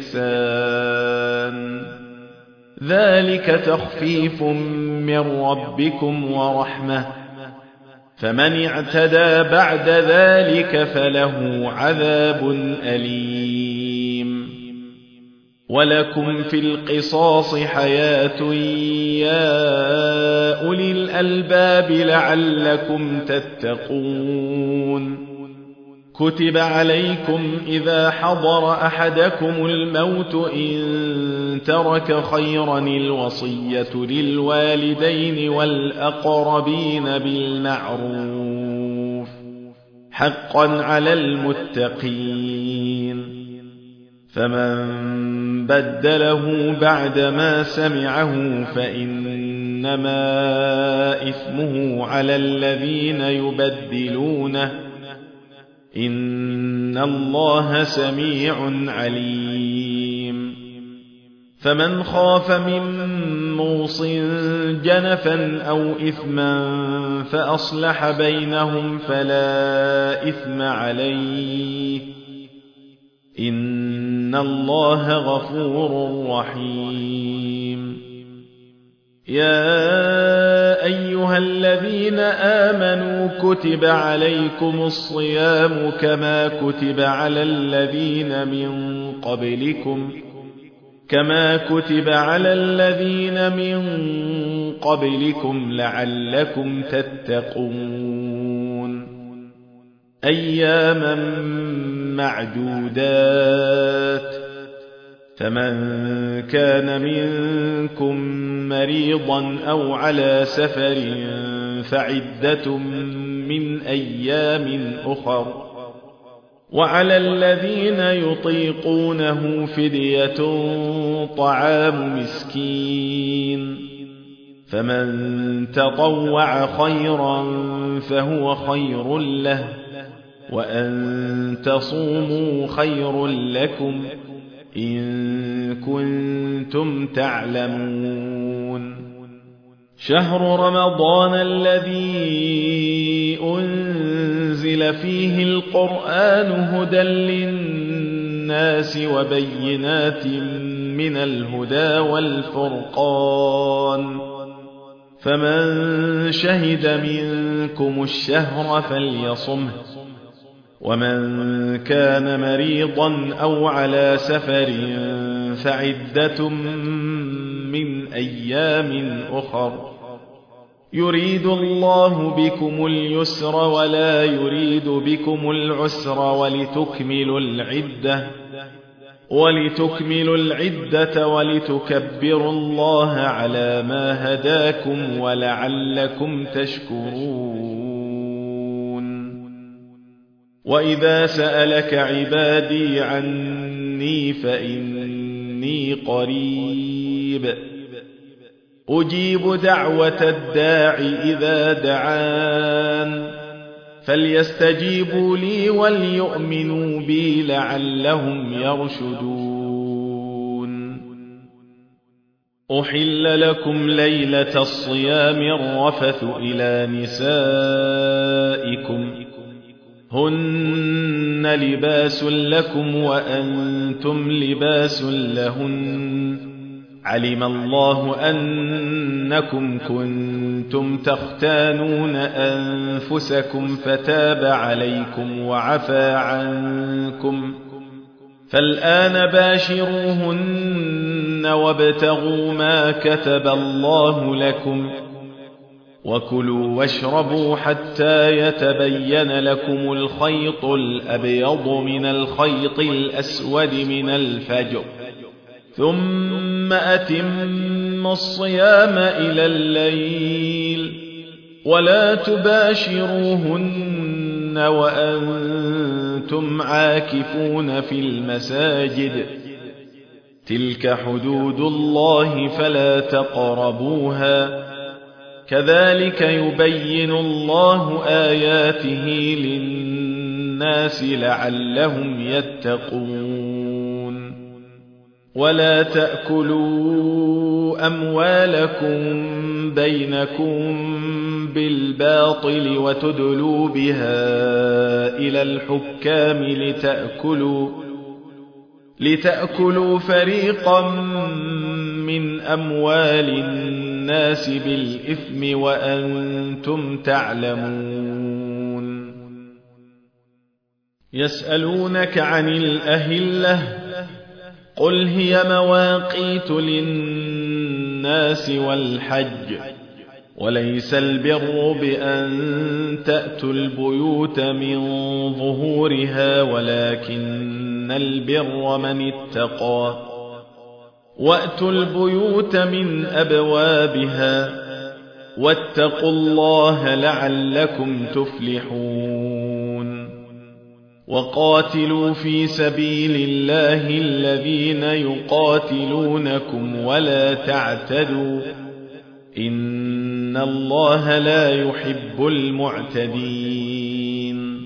بإحسان ذلك تخفيف من ربكم ورحمة فمن اعتدى بعد ذلك فله عذاب أليم ولكم في القصاص حياة يا أولي الألباب لعلكم تتقون كتب عليكم إذا حضر أحدكم الموت إن ترك خيرا الوصية للوالدين والأقربين بالمعروف حقا على المتقين فمن بدله بعدما سمعه فإنما إثمه على الذين يبدلونه إن الله سميع عليم فمن خاف من موص جنفا أو إثما فأصلح بينهم فلا إثم عليه إن الله غفور رحيم يا أيها الذين آمنوا كتب عليكم الصيام كما كتب على الذين من قبلكم لعلكم تتقون أياما معدودات فمن كان منكم مريضا أو على سفر فعدة من أيام أخر وعلى الذين يطيقونه فدية طعام مسكين فمن تطوع خيرا فهو خير له وأن تصوموا خير لكم إن كنتم تعلمون شهر رمضان الذي أنزل فيه القرآن هدى للناس وبينات من الهدى والفرقان فمن شهد منكم الشهر فليصمه ومن كان مريضا أو على سفر فعدة من أيام أخر يريد الله بكم اليسر ولا يريد بكم العسر ولتكملوا العدة ولتكبروا الله على ما هداكم ولعلكم تشكرون وإذا سألك عبادي عني فإني قريب أجيب دعوة الداع إذا دعان فليستجيبوا لي وليؤمنوا بي لعلهم يرشدون أحل لكم ليلة الصيام الرفث إلى نسائكم هن لباس لكم وأنتم لباس لهن علم الله أنكم كنتم تختانون أنفسكم فتاب عليكم وعفى عنكم فالآن باشروهن وابتغوا ما كتب الله لكم وكلوا واشربوا حتى يتبين لكم الخيط الأبيض من الخيط الأسود من الفجر ثم أتموا الصيام إلى الليل ولا تباشروهن وأنتم عاكفون في المساجد تلك حدود الله فلا تقربوها كذلك يبين الله آياته للناس لعلهم يتقون ولا تأكلوا أموالكم بينكم بالباطل وتدلوا بها إلى الحكام لتأكلوا فريقا من أموال الناس بالإثم وأنتم تعلمون يسألونك عن الأهلة قل هي مواقيت للناس والحج وليس البر بأن تأتوا البيوت من ظهورها ولكن البر من اتقى وأتوا البيوت من أبوابها واتقوا الله لعلكم تفلحون وقاتلوا في سبيل الله الذين يقاتلونكم ولا تعتدوا إن الله لا يحب المعتدين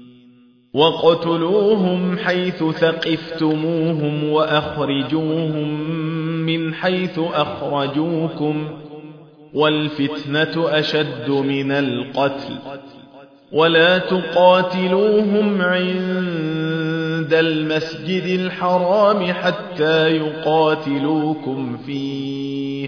وقتلوهم حيث ثقفتموهم وأخرجوهم من حيث أخرجوكم والفتنة أشد من القتل ولا تقاتلوهم عند المسجد الحرام حتى يقاتلوكم فيه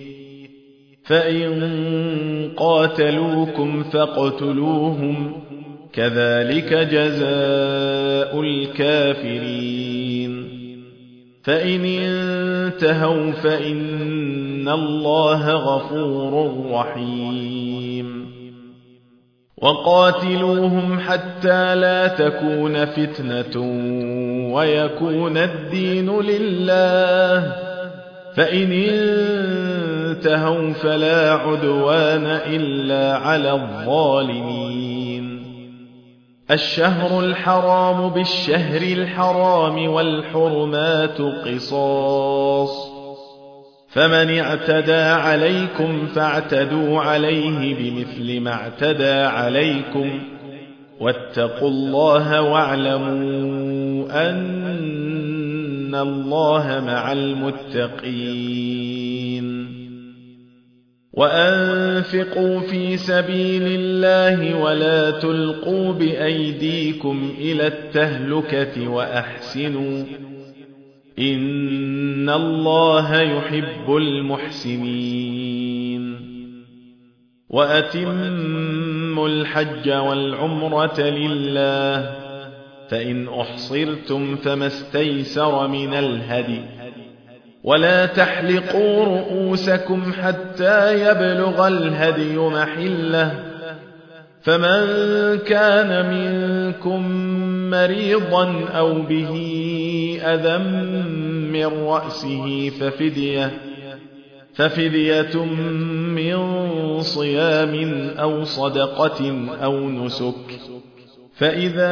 فإن قاتلوكم فاقتلوهم كذلك جزاء الكافرين فإن انتهوا فإن الله غفور رحيم وقاتلوهم حتى لا تكون فتنة ويكون الدين لله فإن انتهوا فلا عدوان إلا على الظالمين الشهر الحرام بالشهر الحرام والحرمات قصاص فمن اعتدى عليكم فاعتدوا عليه بمثل ما اعتدى عليكم واتقوا الله واعلموا أن الله مع المتقين وأنفقوا في سبيل الله ولا تلقوا بأيديكم إلى التهلكة وأحسنوا إن الله يحب المحسنين وأتموا الحج والعمرة لله فإن أحصرتم فما استيسر من الهدي ولا تحلقوا رؤوسكم حتى يبلغ الهدي محله فمن كان منكم مريضا أو به أذى من رأسه ففدية من صيام أو صدقة أو نسك فإذا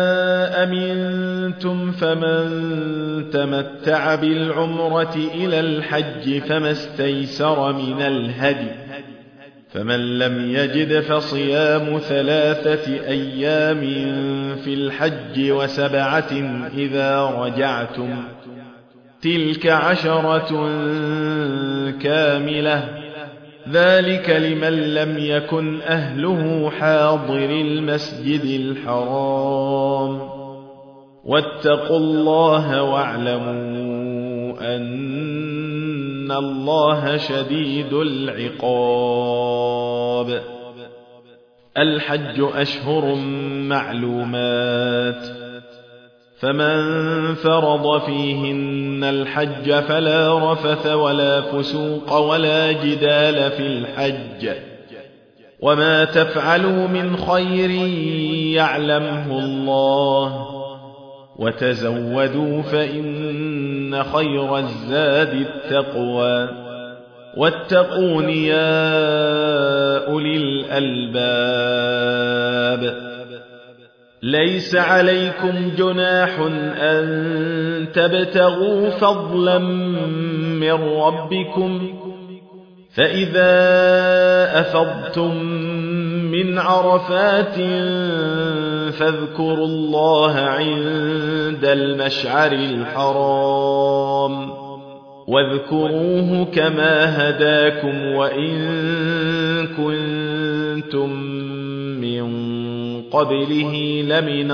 أمنتم فمن تمتع بالعمرة إلى الحج فما استيسر من الهدي فمن لم يجد فصيام 3 أيام في الحج و7 إذا رجعتم تلك 10 كاملة ذلك لمن لم يكن أهله حاضر المسجد الحرام واتقوا الله واعلموا أن الله شديد العقاب الحج أشهر معلومات فمن فرض فيهن الحج فلا رفث ولا فسوق ولا جدال في الحج وما تفعلوا من خير يعلمه الله وتزودوا فإن خير الزاد التقوى واتقون يا أولي الألباب ليس عليكم جناح أن تبتغوا فضلا من ربكم فإذا أفضتم من عرفات فاذكروا الله عند المشعر الحرام واذكروه كما هداكم وإن كنتم من قبله لمن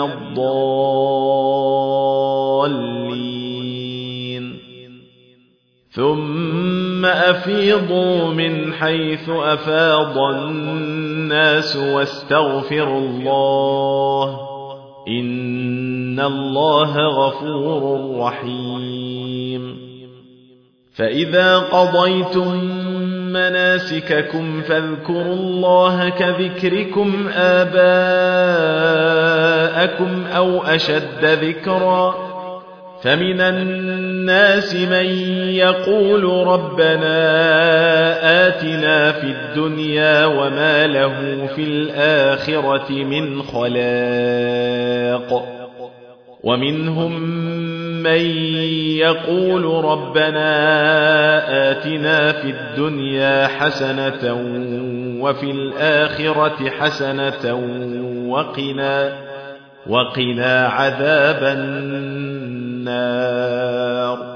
الضالين ثم أفيضوا من حيث أفاض الناس واستغفروا الله إن الله غفور رحيم فإذا قضيتم مناسككم فاذكروا الله كذكركم آباءكم أو أشد ذكرا فمن الناس من يقول ربنا آتنا في الدنيا وما له في الآخرة من خلاق ومنهم من يقول ربنا آتنا في الدنيا حسنة وفي الآخرة حسنة وقنا عذاب النار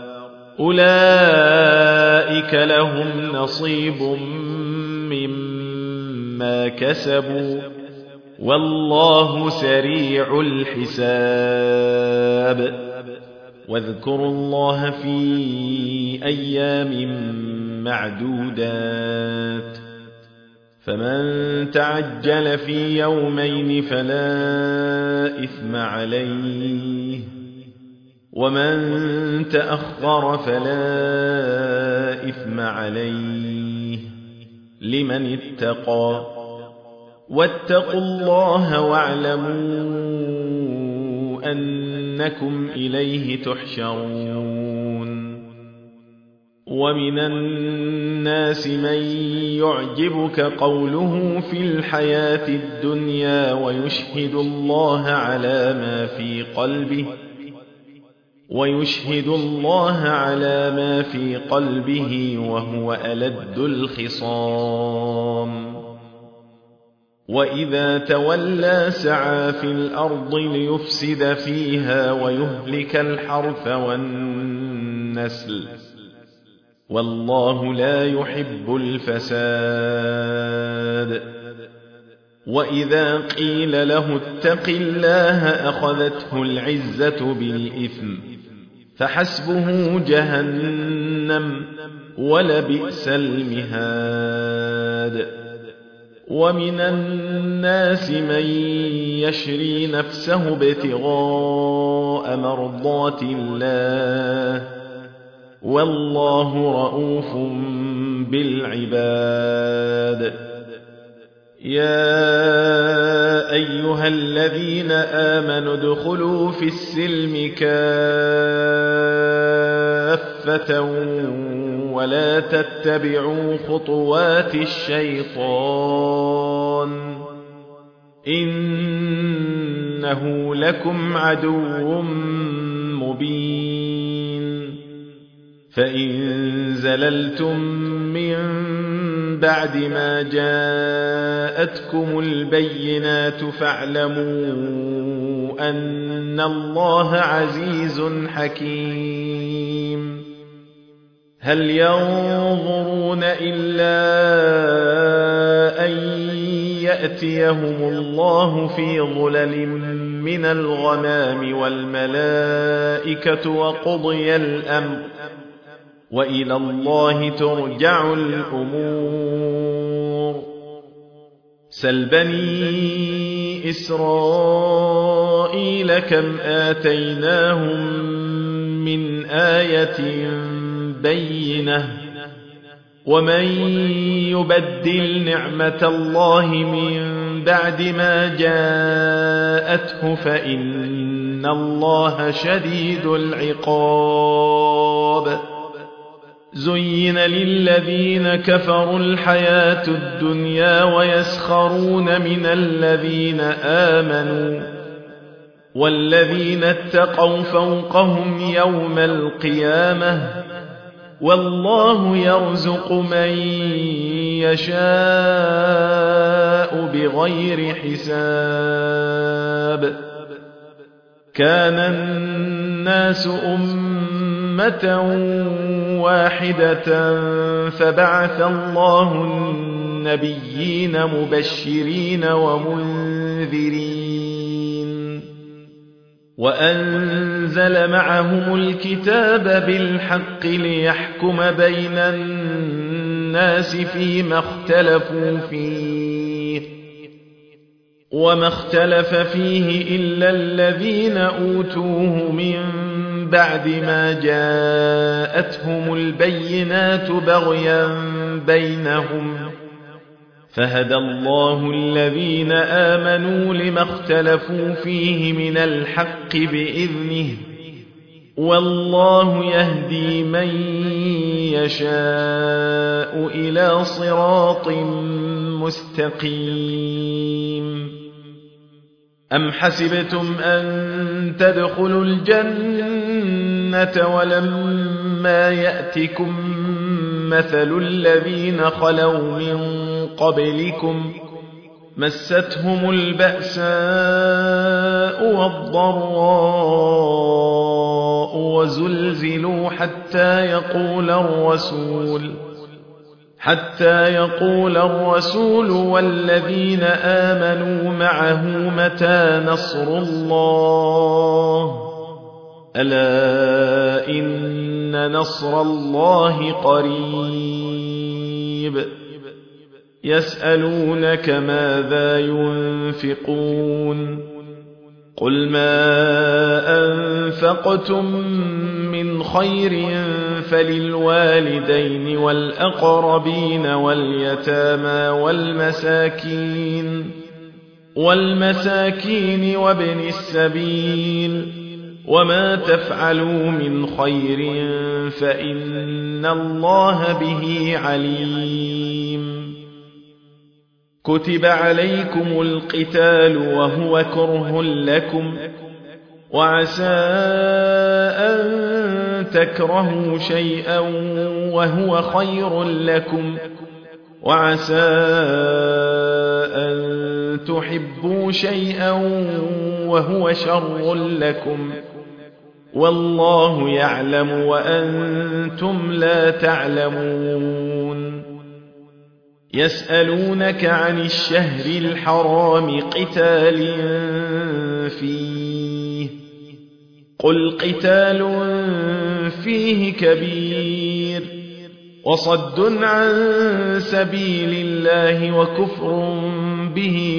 أولئك لهم نصيب مما كسبوا والله سريع الحساب واذكروا الله في أيام معدودات فمن تعجل في يومين فلا إثم عليه ومن تأخر فلا إثم عليه لمن اتقى واتقوا الله واعلموا أنكم إليه تحشرون ومن الناس من يعجبك قوله في الحياة الدنيا ويشهد الله على ما في قلبه وهو ألد الخصام وإذا تولى سعى في الأرض ليفسد فيها ويهلك الحرث والنسل والله لا يحب الفساد وإذا قيل له اتق الله أخذته العزة بالإثم فحسبه جهنم ولبئس المهاد ومن الناس من يشري نفسه ابتغاء مرضات الله والله رؤوف بالعباد يا أيها الذين آمنوا ادخلوا في السلم كافة ولا تتبعوا خطوات الشيطان إنه لكم عدو مبين فإن زللتم من بعد ما جاءتكم البينات فاعلموا أن الله عزيز حكيم هل ينظرون إلا أن يأتيهم الله في ظلل من الغمام والملائكة وقضي الأمر وإلى الله ترجع الأمور سل بني إسرائيل كم آتيناهم من آية بينة ومن يبدل نعمة الله من بعد ما جاءته فإن الله شديد العقاب زين للذين كفروا الحياة الدنيا ويسخرون من الذين آمنوا والذين اتقوا فوقهم يوم القيامة والله يرزق من يشاء بغير حساب كان الناس أمة واحدة فبعث الله النبيين مبشرين ومنذرين وأنزل معهم الكتاب بالحق ليحكم بين الناس فيما اختلفوا فيه وما اختلف فيه إلا الذين أوتوه من بعد ما جاءتهم البينات بغيا بينهم فهدى الله الذين آمنوا لما اختلفوا فيه من الحق بإذنه والله يهدي من يشاء إلى صراط مستقيم أم حسبتم أن تدخلوا الجنة ولما يأتكم مثل الذين خلوا من قبلكم مستهم البأساء والضراء وزلزلوا حتى يقول الرسول والذين آمنوا معه متى نصر الله ألا إن نصر الله قريب يسألونك ماذا ينفقون قل ما أنفقتم من خير فللوالدين والأقربين واليتامى والمساكين وابن السبيل وما تفعلوا من خير فإن الله به عليم كتب عليكم القتال وهو كره لكم وعسى أن تكرهوا شيئا وهو خير لكم وعسى أن تحبوا شيئا وهو شر لكم والله يعلم وأنتم لا تعلمون يسألونك عن الشهر الحرام قتال فيه قل قتال فيه كبير وصد عن سبيل الله وكفر به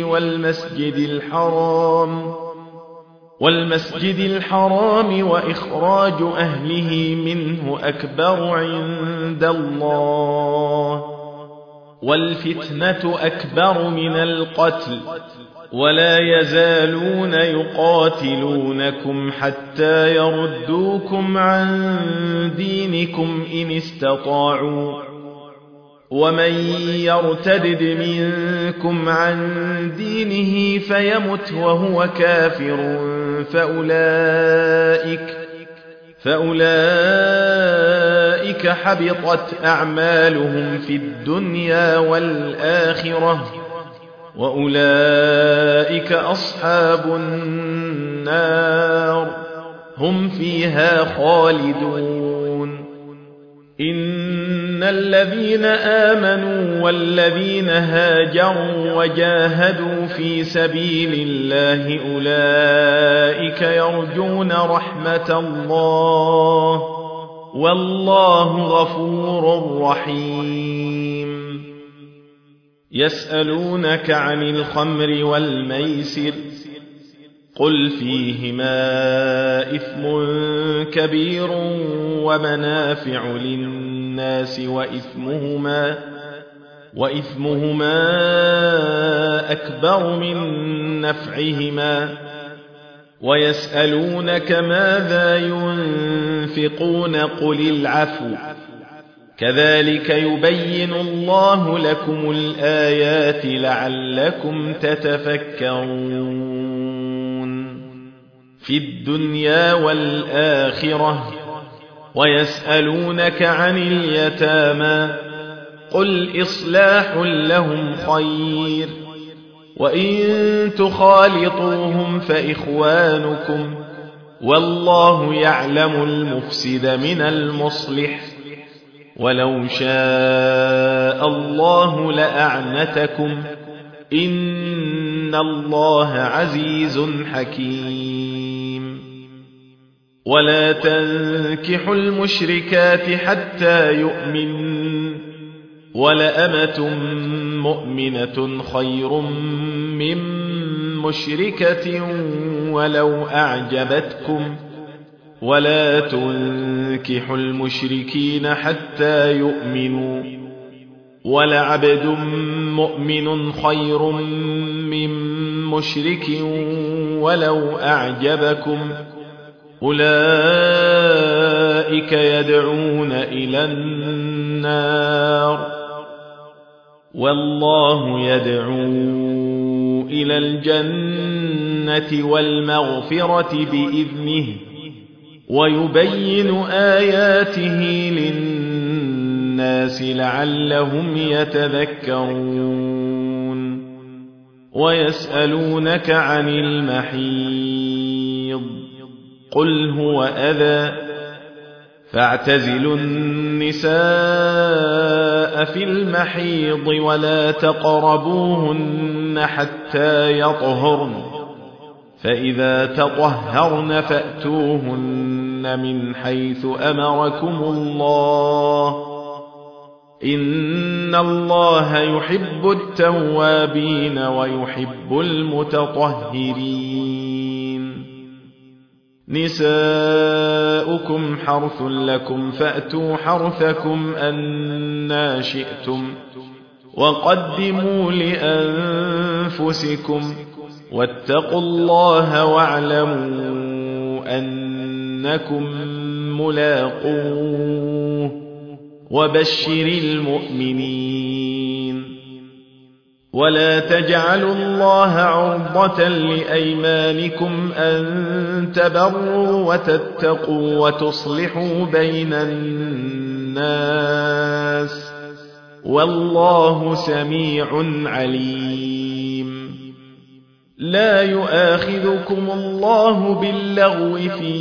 والمسجد الحرام وإخراج أهله منه أكبر عند الله والفتنة أكبر من القتل ولا يزالون يقاتلونكم حتى يردوكم عن دينكم إن استطاعوا ومن يرتد منكم عن دينه فيمت وهو كافر فأولئك حبطت أعمالهم في الدنيا والآخرة وأولئك أصحاب النار هم فيها خالدون إن الذين آمنوا والذين هاجروا وجاهدوا في سبيل الله أولئك يرجون رحمة الله والله غفور رحيم يسألونك عن الخمر والميسر قل فيهما إثم كبير ومنافع للناس وإثمهما أكبر من نفعهما ويسألونك ماذا ينفقون قل العفو كذلك يبين الله لكم الآيات لعلكم تتفكرون في الدنيا والآخرة ويسألونك عن اليتامى قل إصلاح لهم خير وإن تخالطوهم فإخوانكم والله يعلم المفسد من المصلح ولو شاء الله لأعنتكم إن الله عزيز حكيم ولا تنكحوا المشركات حتى يؤمنوا ولأمة مؤمنة خير من مشركة ولو أعجبتكم ولا تنكحوا المشركين حتى يؤمنوا ولعبد مؤمن خير من مشرك ولو أعجبكم أولئك يدعون إلى النار والله يدعو إلى الجنة والمغفرة بإذنه ويبين آياته للناس لعلهم يتذكرون ويسألونك عن المحيض قل هو أذى فاعتزلوا النساء في المحيض ولا تقربوهن حتى يطهرن فإذا تطهرن فأتوهن من حيث أمركم الله إن الله يحب التوابين ويحب المتطهرين نساؤكم حرث لكم فأتوا حرثكم أنى شئتم وقدموا لأنفسكم واتقوا الله واعلموا أنكم ملاقوه وبشر المؤمنين ولا تجعلوا الله عرضة لأيمانكم أن تبروا وتتقوا وتصلحوا بين الناس والله سميع عليم لا يؤاخذكم الله باللغو في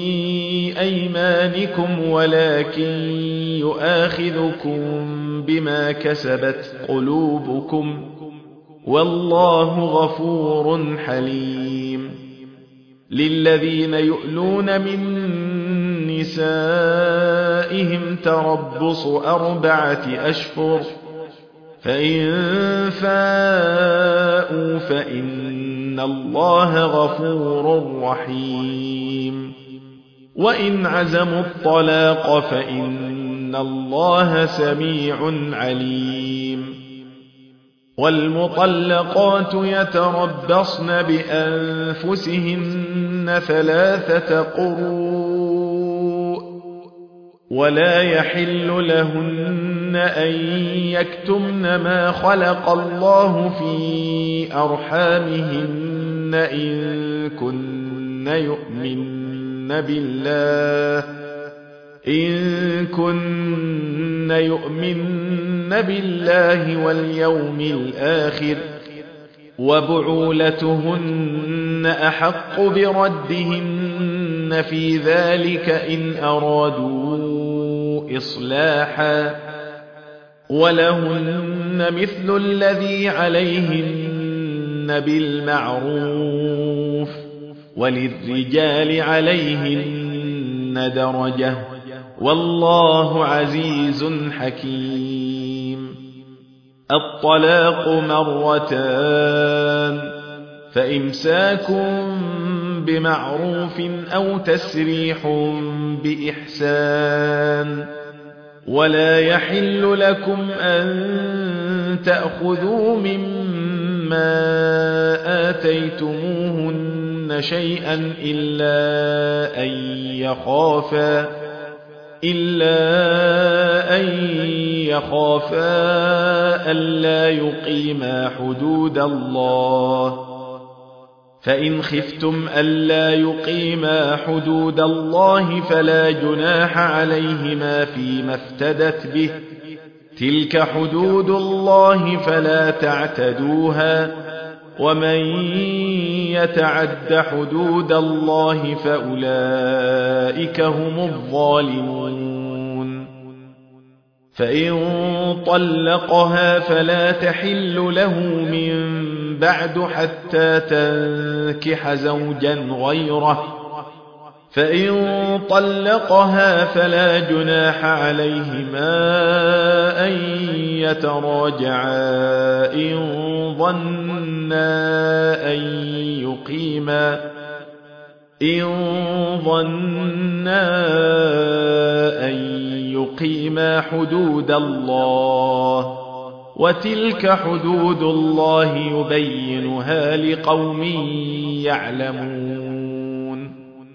أيمانكم ولكن يؤاخذكم بما كسبت قلوبكم والله غفور حليم للذين يؤلون من نسائهم تربص 4 أشهر فإن فاءوا فإن الله غفور رحيم وإن عزموا الطلاق فإن الله سميع عليم والمطلقات يتربصن بأنفسهن 3 قروء ولا يحل لهن أن يكتمن ما خلق الله في أرحامهن إن كن يؤمن بالله واليوم الآخر وبعولتهن أحق بردهن في ذلك إن أرادوا إصلاحا ولهن مثل الذي عليهن بالمعروف وللرجال عليهن درجة والله عزيز حكيم الطلاق 2 فإمساك بمعروف أو تسريح بإحسان ولا يحل لكم أن تأخذوا مما آتيتموهن شيئا إلا أن يخافا ألا يقيما حدود الله فإن خفتم ألا يقيما حدود الله فلا جناح عليهما فيما افتدت به تلك حدود الله فلا تعتدوها ومن يتعد حدود الله فأولئك هم الظالمون فإن طلقها فلا تحل له من بعد حتى تنكح زوجا غيره فإن طلقها فلا جناح عليهما أن يتراجعا إن ظنا أن يقيما حدود الله وتلك حدود الله يبينها لقوم يعلمون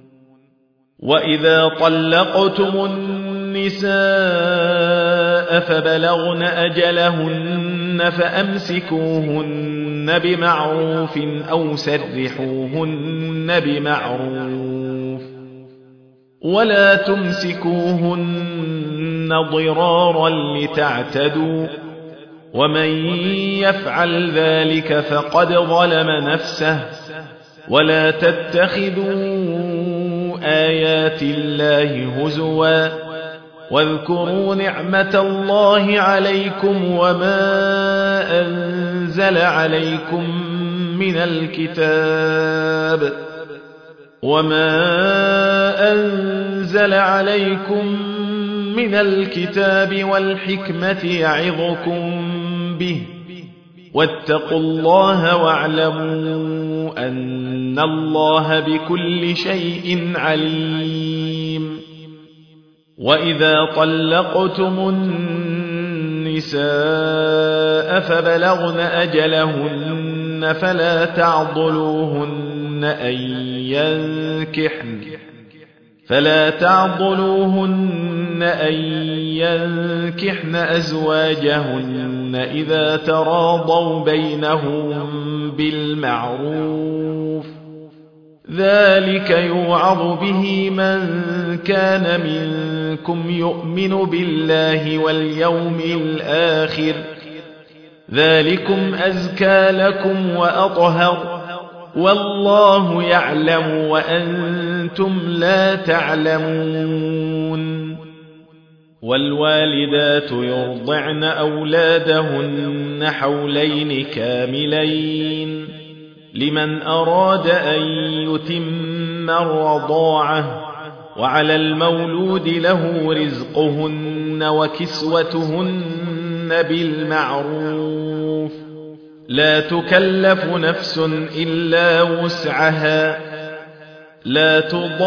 وإذا طلقتم النساء فبلغن أجلهن فأمسكوهن بمعروف أو سرحوهن بمعروف ولا تمسكوهن ضرارا لتعتدوا ومن يفعل ذلك فقد ظلم نفسه ولا تتخذوا آيات الله هزوا واذكروا نعمة الله عليكم وما أنزل عليكم من الكتاب والحكمة يعظكم به واتقوا الله واعلموا أن الله بكل شيء عليم وإذا طلقتم النساء فبلغن أجلهن فلا تعضلوهن أن ينكحن أزواجهن إذا تراضوا بينهم بالمعروف ذلك يوعظ به من كان منكم يؤمن بالله واليوم الآخر ذلكم أزكى لكم وأطهر والله يعلم وأنتم لا تعلمون والوالدات يرضعن أولادهن حولين كاملين لمن أراد أن يتم الرضاعة وعلى المولود له رزقهن وكسوتهن بالمعروف لا تكلف نفس إلا وسعها لا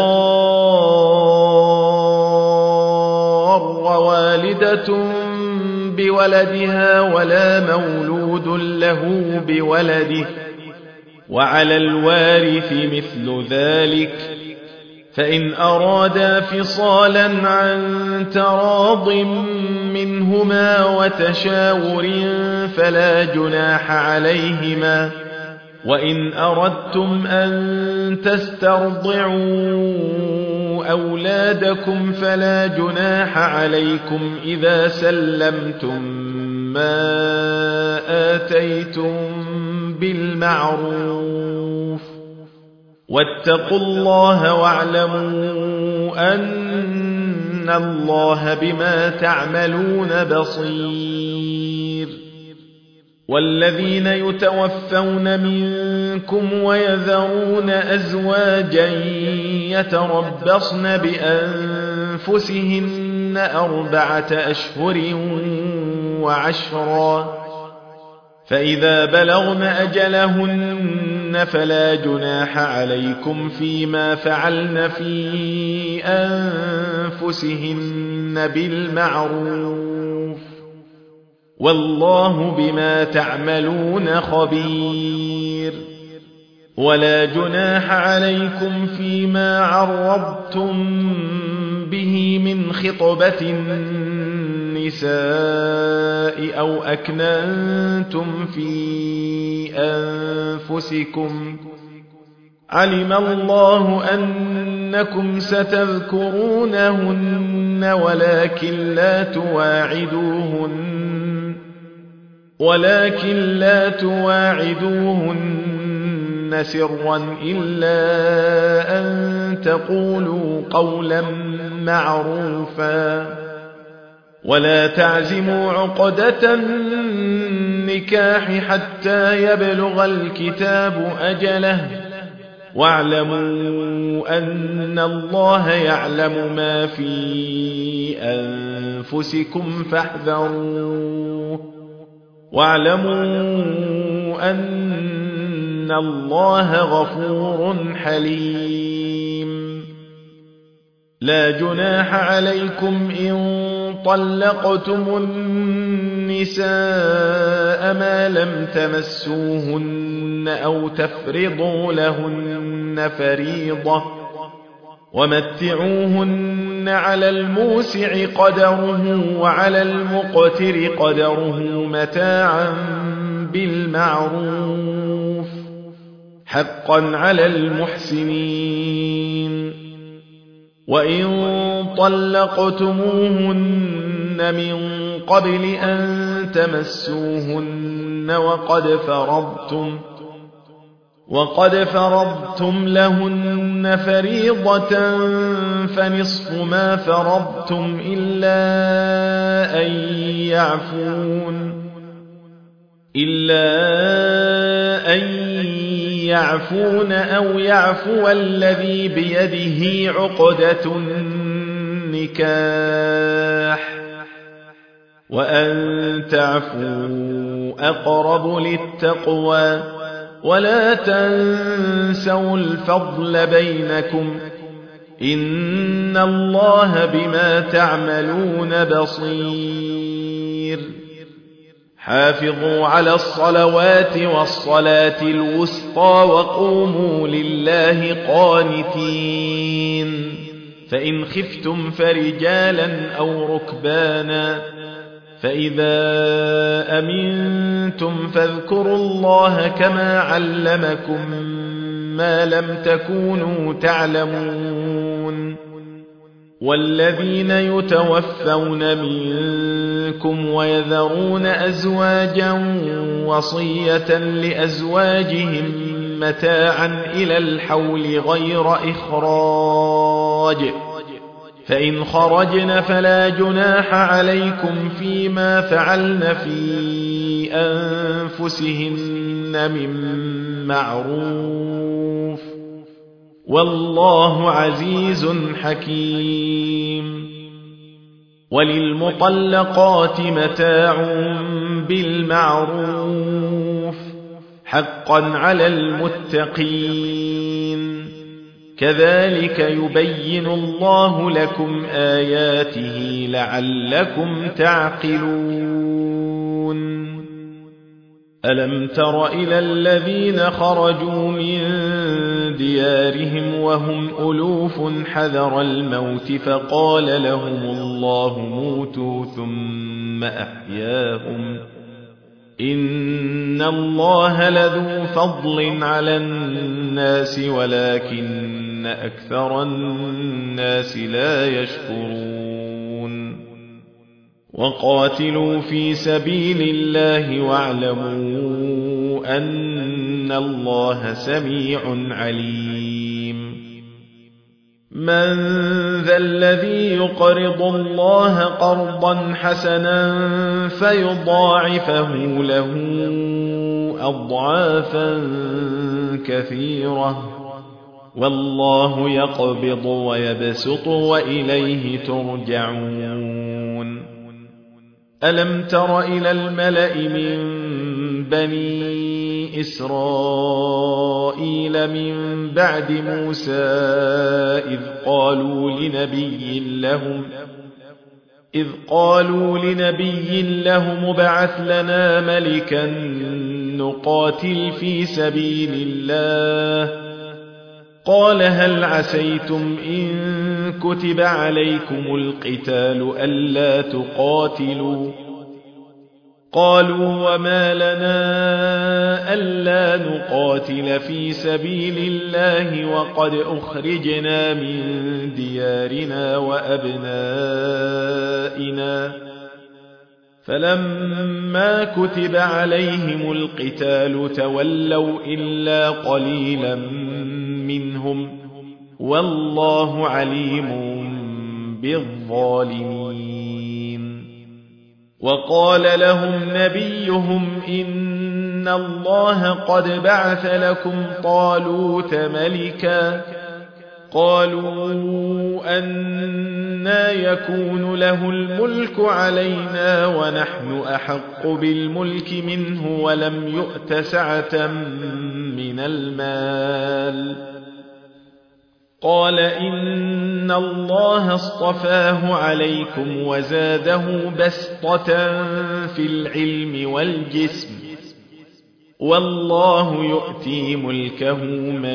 تضار والدة بولدها ولا مولود له بولده وعلى الوارث مثل ذلك فإن أرادا فصالا عن تراض منهما وتشاور فلا جناح عليهما وإن أردتم أن تسترضعوا أولادكم فلا جناح عليكم إذا سلمتم ما آتيتم بالمعروف واتقوا الله واعلموا أن الله بما تعملون بصير والذين يتوفون منكم ويذرون أزواجا يتربصن بأنفسهن 4 أشهر وعشرا فإذا بلغن أجلهن فلا جناح عليكم فيما فعلن في أنفسهن بالمعروف والله بما تعملون خبير ولا جناح عليكم فيما عرضتم به من خطبة النساء أو أكننتم في أنفسكم علم الله أنكم ستذكرونهن ولكن لا تواعدوهن سرا إلا أن تقولوا قولا معروفا ولا تعزموا عقدة النكاح حتى يبلغ الكتاب أجله واعلموا أن الله يعلم ما في أنفسكم فاحذروه واعلموا أن الله غفور حليم لا جناح عليكم إن طلقتم النساء ما لم تمسوهن أو تفرضوا لهن فريضة ومتعوهن على الموسع قدره وعلى المقتر قدره متاعا بالمعروف حقا على المحسنين وإن طلقتموهن من قبل أن تمسوهن وقد فرضتم لهن فريضة فنصف ما فرضتم إلا أن يعفون أو يعفو الذي بيده عقدة النكاح وأن تعفوا أقرب للتقوى ولا تنسوا الفضل بينكم إن الله بما تعملون بصير حافظوا على الصلوات والصلاة الوسطى وقوموا لله قانتين فإن خفتم فرجالا أو ركبانا فإذا أمنتم فاذكروا الله كما علمكم ما لم تكونوا تعلمون والذين يتوفون منكم ويذرون أزواجا وصية لأزواجهم متاعا إلى الحول غير إخراج فإن خرجن فلا جناح عليكم فيما فعلن في أنفسهن من معروف والله عزيز حكيم وللمطلقات متاع بالمعروف حقا على المتقين كذلك يبين الله لكم آياته لعلكم تعقلون ألم تر إلى الذين خرجوا من ديارهم وهم ألوف حذر الموت فقال لهم الله موتوا ثم أحياهم إن الله لذو فضل على الناس ولكن أكثر الناس لا يشكرون وقاتلوا في سبيل الله واعلموا أن الله سميع عليم من ذا الذي يقرض الله قرضا حسنا فيضاعفه له أضعافا كثيرة والله يقبض ويبسط وإليه ترجعون ألم تر إلى الملأ من بني إسرائيل من بعد موسى إذ قالوا لنبي لهم ابعث لنا ملكا نقاتل في سبيل الله قال هل عسيتم إن كتب عليكم القتال ألا تقاتلوا قالوا وما لنا ألا نقاتل في سبيل الله وقد أخرجنا من ديارنا وأبنائنا فلما كتب عليهم القتال تولوا إلا قليلا منهم والله عليم بالظالمين وقال لهم نبيهم إن الله قد بعث لكم طالوت ملكا قالوا أنى يكون له الملك علينا ونحن أحق بالملك منه ولم يؤت سعة من المال قال إن الله اصطفاه عليكم وزاده بسطة في العلم والجسم والله يؤتي ملكه من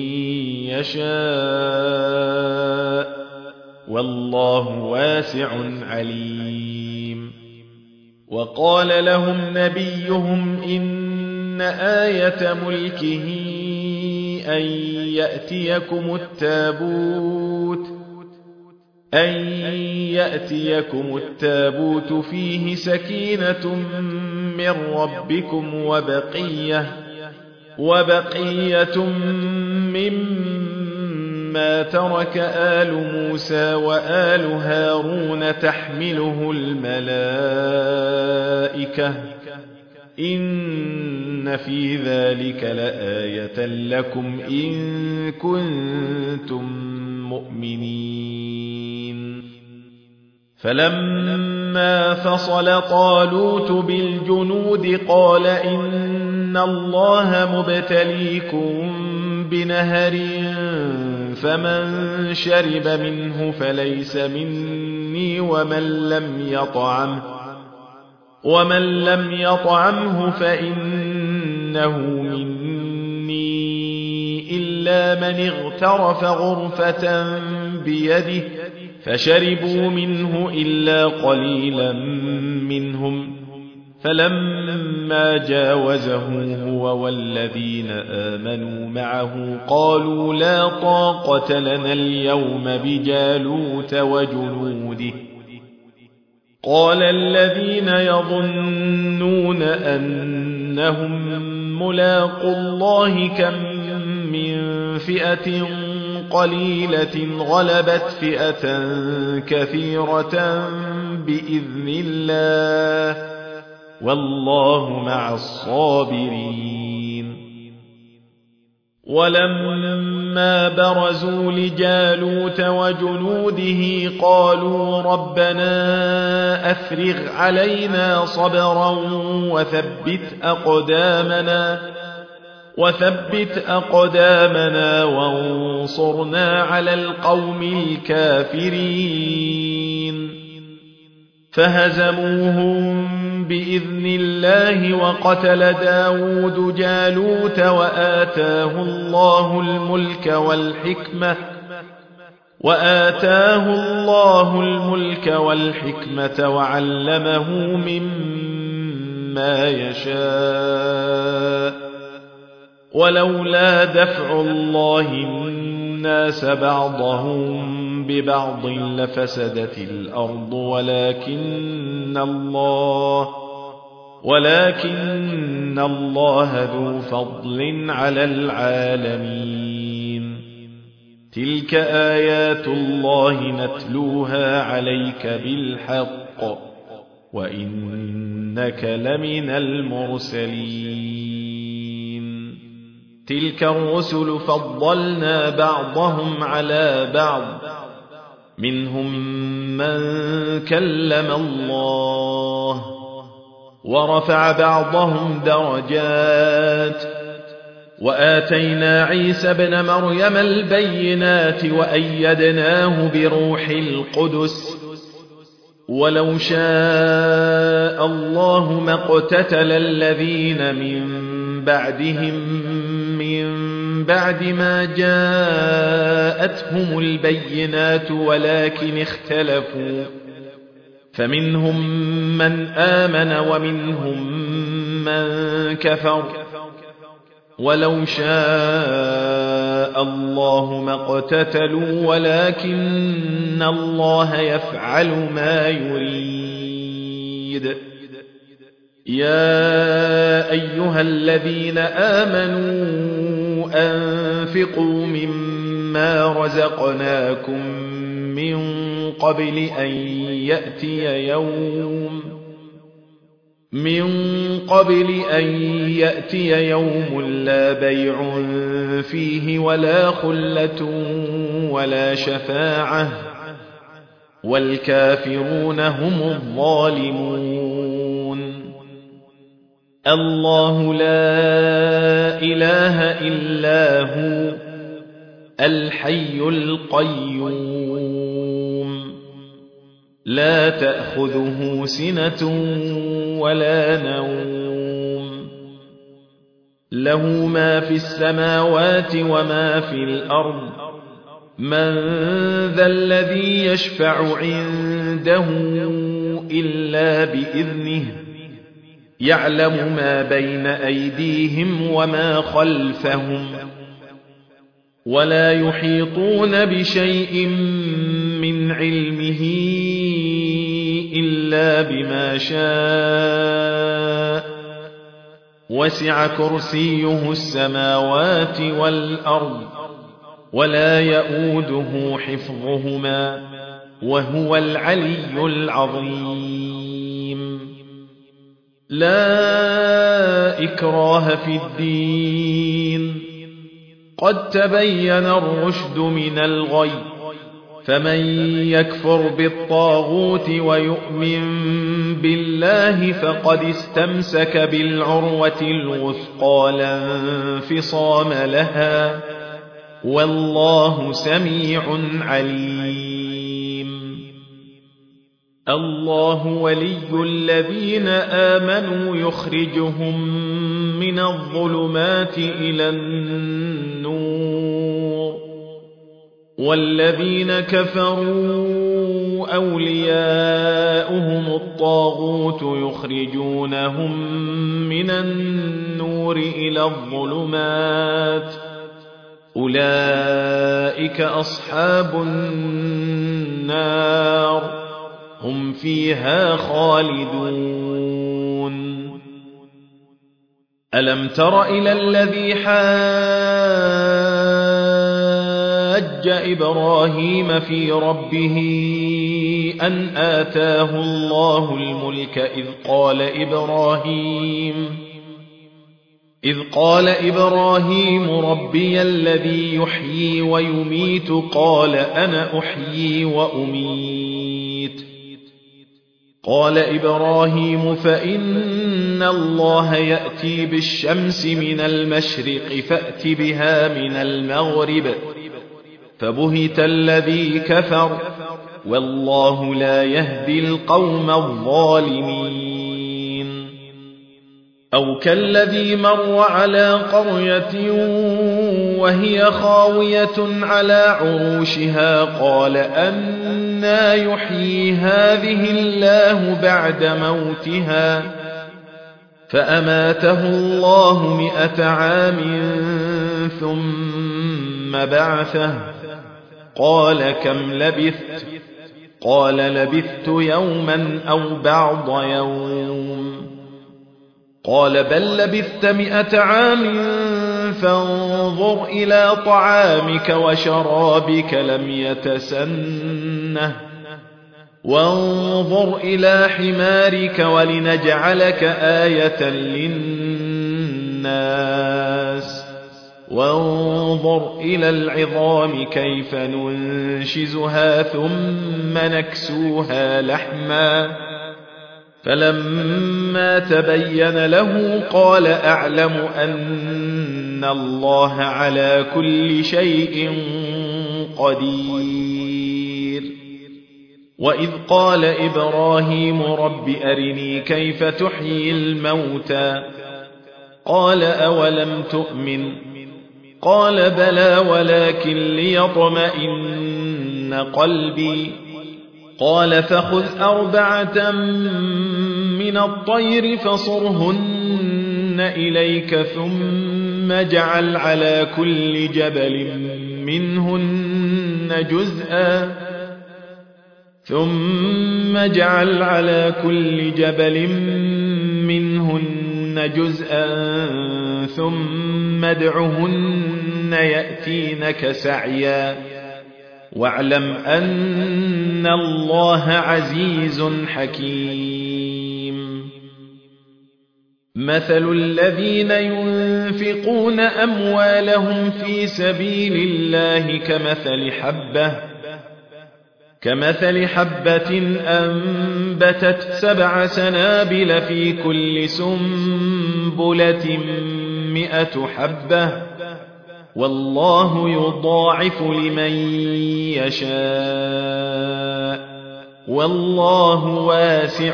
يشاء والله واسع عليم وقال لهم نبيهم إن آية ملكه أن يأتيكم التابوت فيه سكينة من ربكم وبقية مما ترك آل موسى وآل هارون تحمله الملائكة إن في ذلك لآية لكم إن كنتم مؤمنين فلما فصل طالوت بالجنود قال إن الله مبتليكم بنهر فمن شرب منه فليس مني ومن لم يطعمه فإنه مني إلا من اغترف غرفة بيده فشربوا منه إلا قليلا منهم فلما جاوزه هو والذين آمنوا معه قالوا لا طاقة لنا اليوم بجالوت وجنوده قال الذين يظنون أنهم ملاقو الله كم من فئة قليلة غلبت فئة كثيرة بإذن الله والله مع الصابرين ولما برزوا لجالوت وجنوده قالوا ربنا أفرغ علينا صبرا وثبت أقدامنا وانصرنا على القوم الكافرين فهزموهم بإذن الله وقتل داود جالوت وآتاه الله الملك والحكمة وعلمه مما يشاء ولولا دفع الله الناس بعضهم ببعض لفسدت الأرض ولكن الله ذو فضل على العالمين تلك آيات الله نتلوها عليك بالحق وإنك لمن المرسلين تلك الرسل فضلنا بعضهم على بعض منهم من كلم الله ورفع بعضهم درجات وآتينا عيسى ابن مريم البينات وأيدناه بروح القدس ولو شاء الله ما اقتتل الذين من بعدهم من بعد ما جاءتهم البينات ولكن اختلفوا فمنهم من آمن ومنهم من كفر ولو شاء الله ما اقتتلوا ولكن الله يفعل ما يريد يا أيها الذين آمنوا أنفقوا مما رزقناكم من قبل أن يأتي يوم لا بيع فيه ولا خلة ولا شفاعة والكافرون هم الظالمون الله لا إله إلا هو الحي القيوم لا تأخذه سنة ولا نوم له ما في السماوات وما في الأرض من ذا الذي يشفع عنده إلا بإذنه يعلم ما بين أيديهم وما خلفهم ولا يحيطون بشيء من علمه إلا بما شاء وسع كرسيه السماوات والأرض ولا يؤوده حفظهما وهو العلي العظيم لا إكراه في الدين قد تبين الرشد من الغي فمن يكفر بالطاغوت ويؤمن بالله فقد استمسك بالعروة الوثقى لا انفصام لها والله سميع عليم الله ولي الذين آمنوا يخرجهم من الظلمات إلى النور والذين كفروا أولياؤهم الطاغوت يخرجونهم من النور إلى الظلمات أولئك أصحاب النار هم فيها خالدون ألم تر إلى الذي حاج إبراهيم في ربه أن آتاه الله الملك إذ قال إبراهيم ربي الذي يحيي ويميت قال أنا أحيي وأميت قال إبراهيم فإن الله يأتي بالشمس من المشرق فأت بها من المغرب فبهت الذي كفر والله لا يهدي القوم الظالمين أو كالذي مر على قرية وهي خاوية على عروشها قال أنى يحيي هذه الله بعد موتها فأماته الله 100 عام ثم بعثه قال كم لبثت قال لبثت يوما أو بعض يوم قال بل لبثت 100 عام فانظر إلى طعامك وشرابك لم يتسنه وانظر إلى حمارك ولنجعلك آية للناس وانظر إلى العظام كيف ننشزها ثم نكسوها لحما فلما تبين له قال أعلم أن الله على كل شيء قدير وإذ قال إبراهيم رب أرني كيف تحيي الموتى قال أولم تؤمن قال بلى ولكن ليطمئن قلبي قال فخذ 4 من الطير فصرهن إليك ثم اجعل على كل جبل منهن جزءا ثم ادعهن يأتينك سعيا واعلم أن الله عزيز حكيم مثل الذين ينفقون أموالهم في سبيل الله كمثل حبة أنبتت 7 سنابل في كل سنبلة 100 حبة والله يضاعف لمن يشاء والله واسع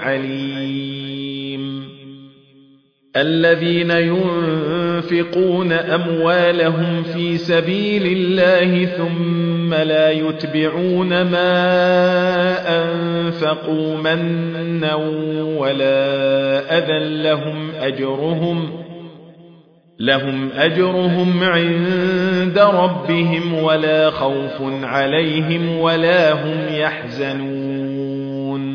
عليم الذين ينفقون أموالهم في سبيل الله ثم لا يتبعون ما أنفقوا منا ولا أذى لهم أجرهم عند ربهم ولا خوف عليهم ولا هم يحزنون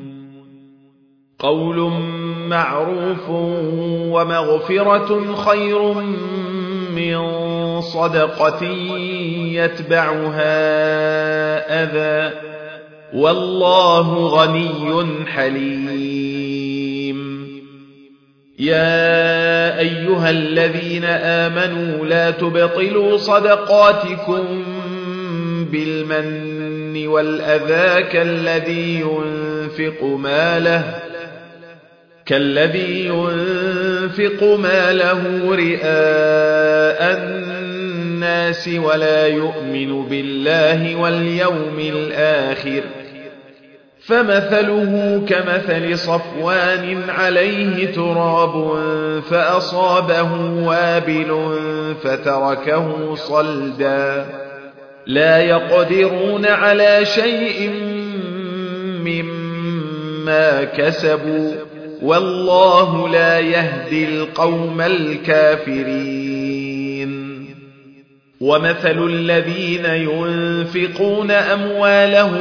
قول معروف ومغفرة خير من صدقة يتبعها أذى والله غني حليم يا أيها الذين آمنوا لا تبطلوا صدقاتكم بالمن والأذى كالذي ينفق ماله رئاء الناس ولا يؤمن بالله واليوم الآخر فمثله كمثل صفوان عليه تراب فأصابه وابل فتركه صلدا لا يقدرون على شيء مما كسبوا والله لا يهدي القوم الكافرين ومثل الذين ينفقون أموالهم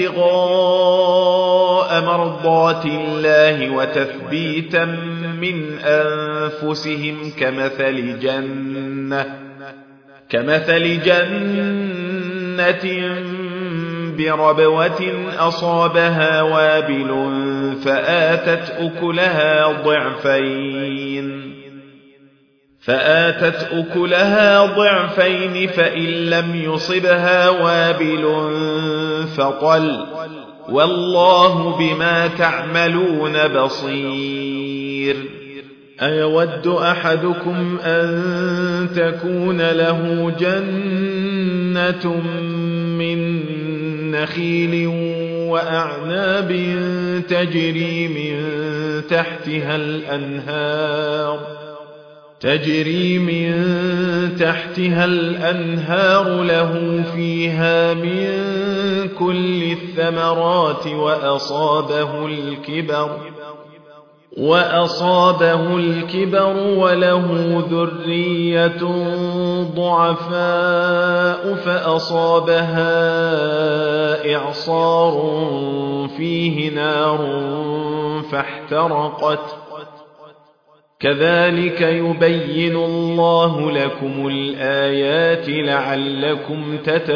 ابتغاء مرضات الله وتثبيتا من أنفسهم كمثل جنة بربوة أصابها وابل فآتت أكلها ضعفين فإن لم يصبها وابل فطل والله بما تعملون بصير أيود أحدكم أن تكون له جنة من نخيل وأعناب تجري من تحتها الأنهار له فيها من كل الثمرات وأصابه الكبر وله ذرية ضعفاء فأصابها إعصار فيه نار فاحترقت كذلك يبين الله لكم الآيات لعلكم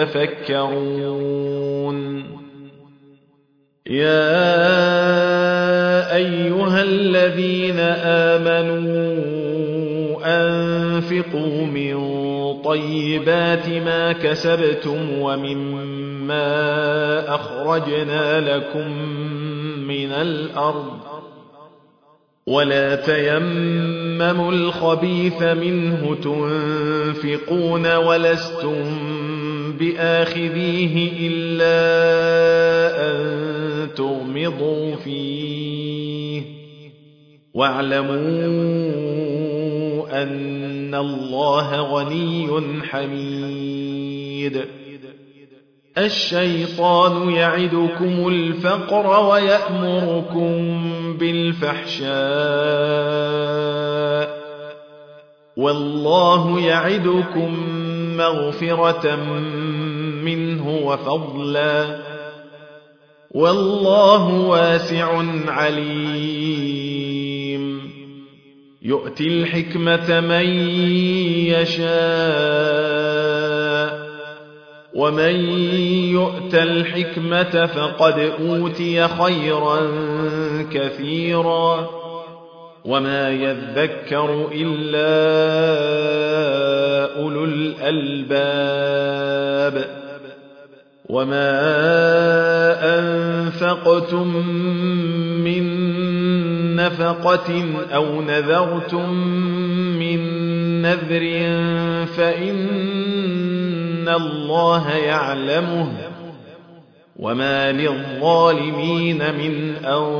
تتفكرون يا أيها الذين آمنوا أنفقوا من طيبات ما كسبتم ومما أخرجنا لكم من الأرض ولا تيمموا الخبيث منه تنفقون ولستم بآخذيه إلا أن تغمضوا فيه واعلموا أن الله غني حميد الشيطان يعدكم الفقر ويأمركم بالفحشاء والله يعدكم مغفرة منه وفضلا والله واسع عليم يؤتي الحكمة من يشاء ومن يؤت الحكمة فقد أوتي خيرا كثيرا وما يذكر إلا أولو الألباب وما أنفقتم من نفقة أو نذرتم من نذر فإن الله يعلمه وما للظالمين من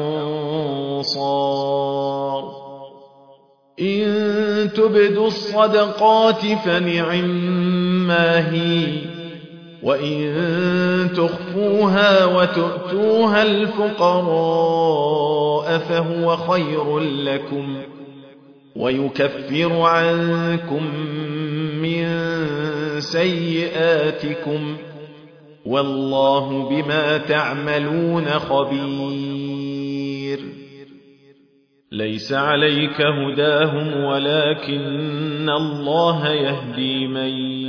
أنصار إن تبدوا الصدقات فنعما هي وإن تخفوها وتؤتوها الفقراء فهو خير لكم ويكفر عنكم من سيئاتكم والله بما تعملون خبير ليس عليك هداهم ولكن الله يهدي من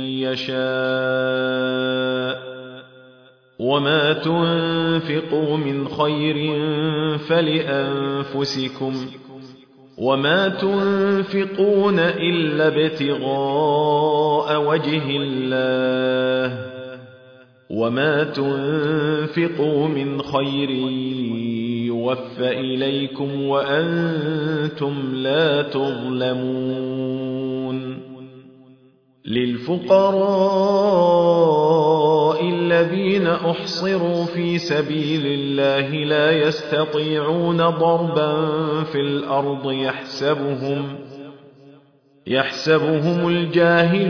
يشاء وما تنفقوا من خير فلأنفسكم وما تنفقون إلا ابتغاء وجه الله وما تنفقوا من خير يوفى إليكم وأنتم لا تظلمون للفقراء الذين أحصروا في سبيل الله لا يستطيعون ضربا في الأرض يحسبهم الجاهل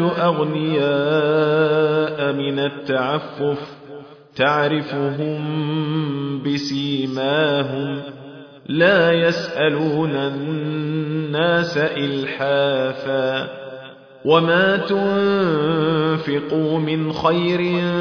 أغنياء من التعفف تعرفهم بسيماهم لا يسألون الناس إلحافا وما تنفقوا من خير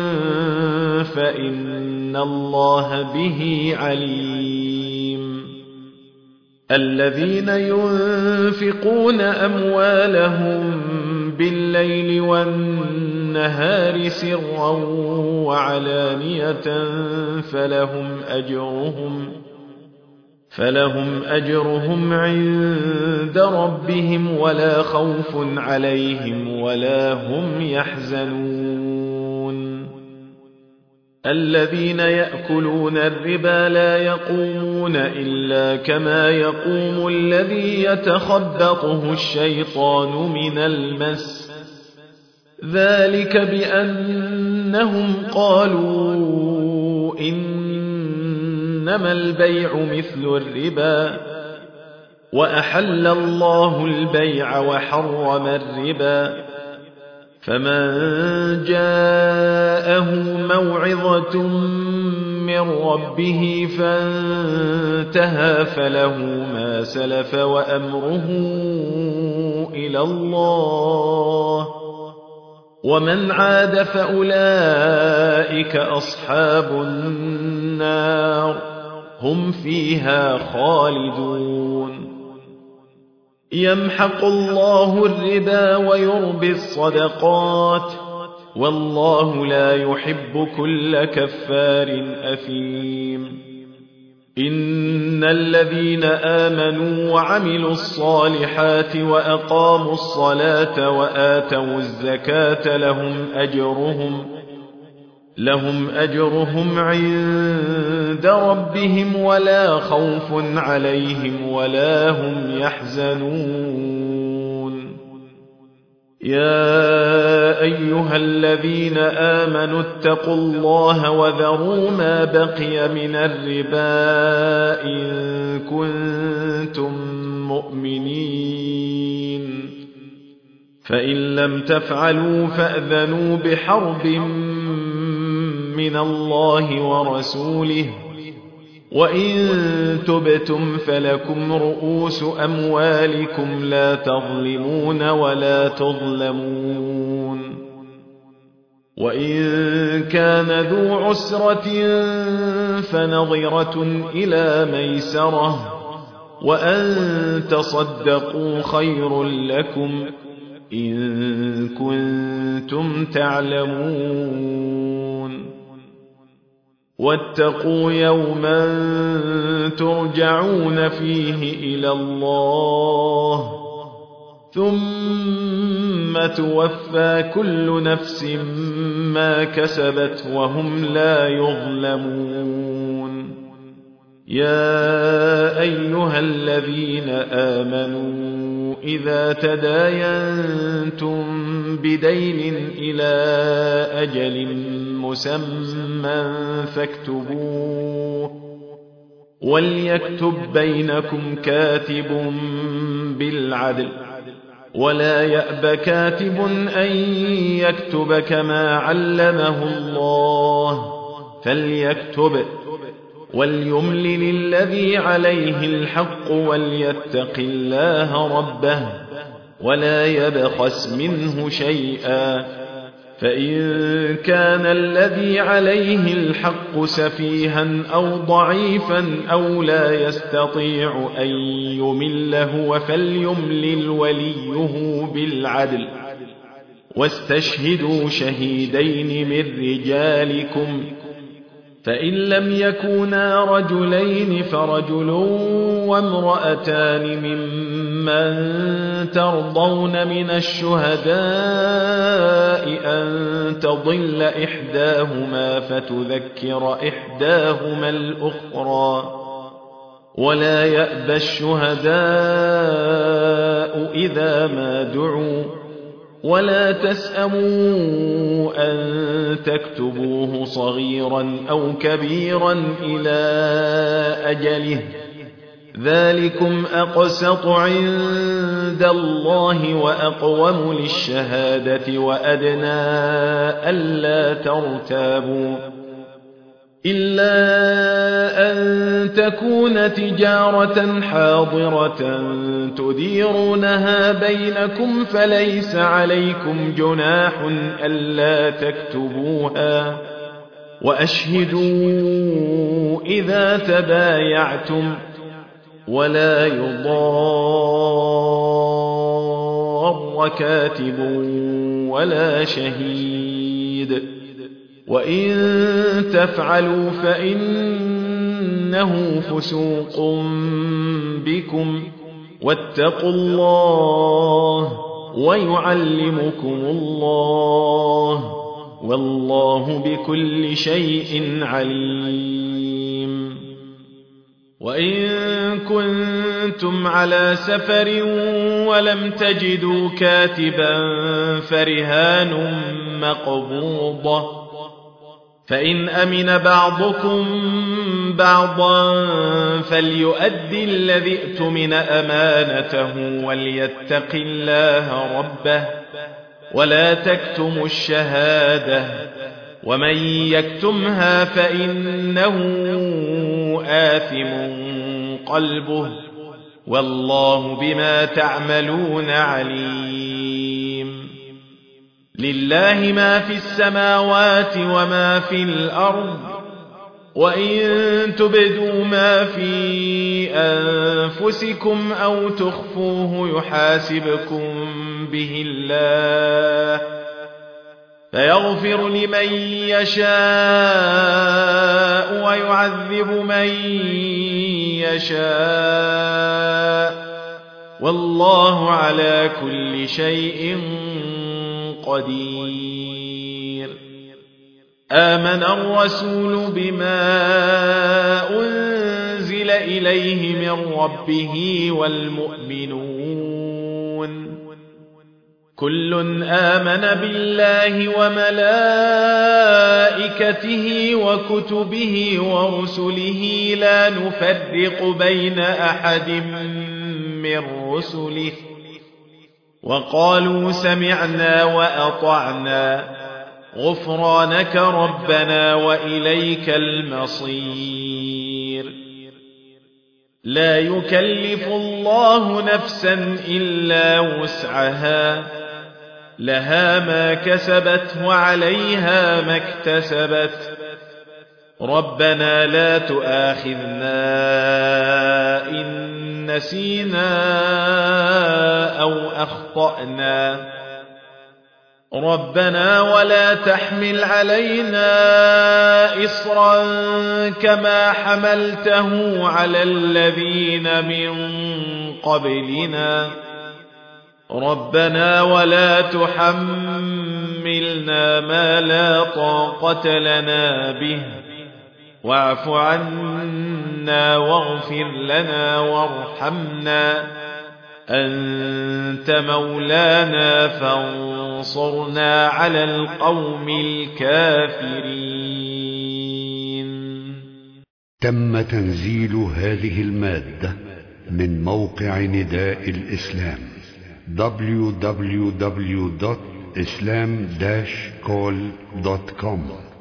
فإن الله به عليم الذين ينفقون أموالهم بالليل والنهار سرا وعلانية فلهم أجرهم عند ربهم ولا خوف عليهم ولا هم يحزنون الذين يأكلون الربا لا يقومون إلا كما يقوم الذي يتخبطه الشيطان من المس ذلك بأنهم قالوا إنما البيع مثل الربا وأحل الله البيع وحرم الربا فمن جاءه موعظة من ربه فانتهى فله ما سلف وأمره إلى الله ومن عاد فأولئك أصحاب النار هم فيها خالدون يمحق الله الربا ويربي الصدقات والله لا يحب كل كفار أثيم إن الذين آمنوا وعملوا الصالحات وأقاموا الصلاة وآتوا الزكاة لهم أجرهم عند ربهم ولا خوف عليهم ولا هم يحزنون يا أيها الذين آمنوا اتقوا الله وذروا ما بقي من الربا إن كنتم مؤمنين فإن لم تفعلوا فأذنوا بحرب من الله ورسوله وإن تبتم فلكم رؤوس أموالكم لا تظلمون ولا تظلمون وإن كان ذو عسرة فنظرة إلى ميسرة وأن تصدقوا خير لكم إن كنتم تعلمون واتقوا يوما ترجعون فيه إلى الله ثم توفى كل نفس ما كسبت وهم لا يظلمون يا أيها الذين آمنوا إذا تداينتم بدين إلى أجل مسمى فاكتبوه وليكتب بينكم كاتب بالعدل ولا يأب كاتب أن يكتب كما علمه الله فليكتب وليملل الذي عليه الحق وليتق الله ربه ولا يبخس منه شيئا فإن كان الذي عليه الحق سفيها أو ضعيفا أو لا يستطيع أن يمله فليملل وليه بالعدل واستشهدوا شهيدين من رجالكم فإن لم يكونا رجلين فرجل وامرأتان ممن ترضون من الشهداء أن تضل إحداهما فتذكر إحداهما الأخرى ولا يأبى الشهداء إذا ما دعوا ولا تسأموا أن تكتبوه صغيرا أو كبيرا إلى أجله ذلكم أقسط عند الله وأقوم للشهادة وأدنى ألا ترتابوا إلا أن تكون تجارة حاضرة تديرونها بينكم فليس عليكم جناح ألا تكتبوها وأشهدوا إذا تبايعتم ولا يضار كاتب ولا شهيد وإن تفعلوا فإنه فسوق بكم واتقوا الله ويعلمكم الله والله بكل شيء عليم وإن كنتم على سفر ولم تجدوا كاتبا فرهان مقبوضة فإن أمن بعضكم بعضا فليؤدي الذي ائتمن أمانته وليتق الله ربه ولا تكتموا الشهادة ومن يكتمها فإنه آثم قلبه والله بما تعملون عليم لله ما في السماوات وما في الأرض وإن تبدوا ما في أنفسكم أو تخفوه يحاسبكم به الله فيغفر لمن يشاء ويعذب من يشاء والله على كل شيء قدير آمن الرسول بما أنزل إليه من ربه والمؤمنون كل آمن بالله وملائكته وكتبه ورسله لا نفرق بين أحد من رسله وقالوا سمعنا وأطعنا غفرانك ربنا وإليك المصير لا يكلف الله نفسا إلا وسعها لها ما كسبت وعليها ما اكتسبت ربنا لا تؤاخذنا إن نسينا أو أخطأنا ربنا ولا تحمل علينا إصرا كما حملته على الذين من قبلنا ربنا ولا تحملنا ما لا طاقة لنا به واعف عنا واغفر لنا وارحمنا أنت مولانا فانصرنا على القوم الكافرين. تم تنزيل هذه المادة من موقع نداء الإسلام www.islam-call.com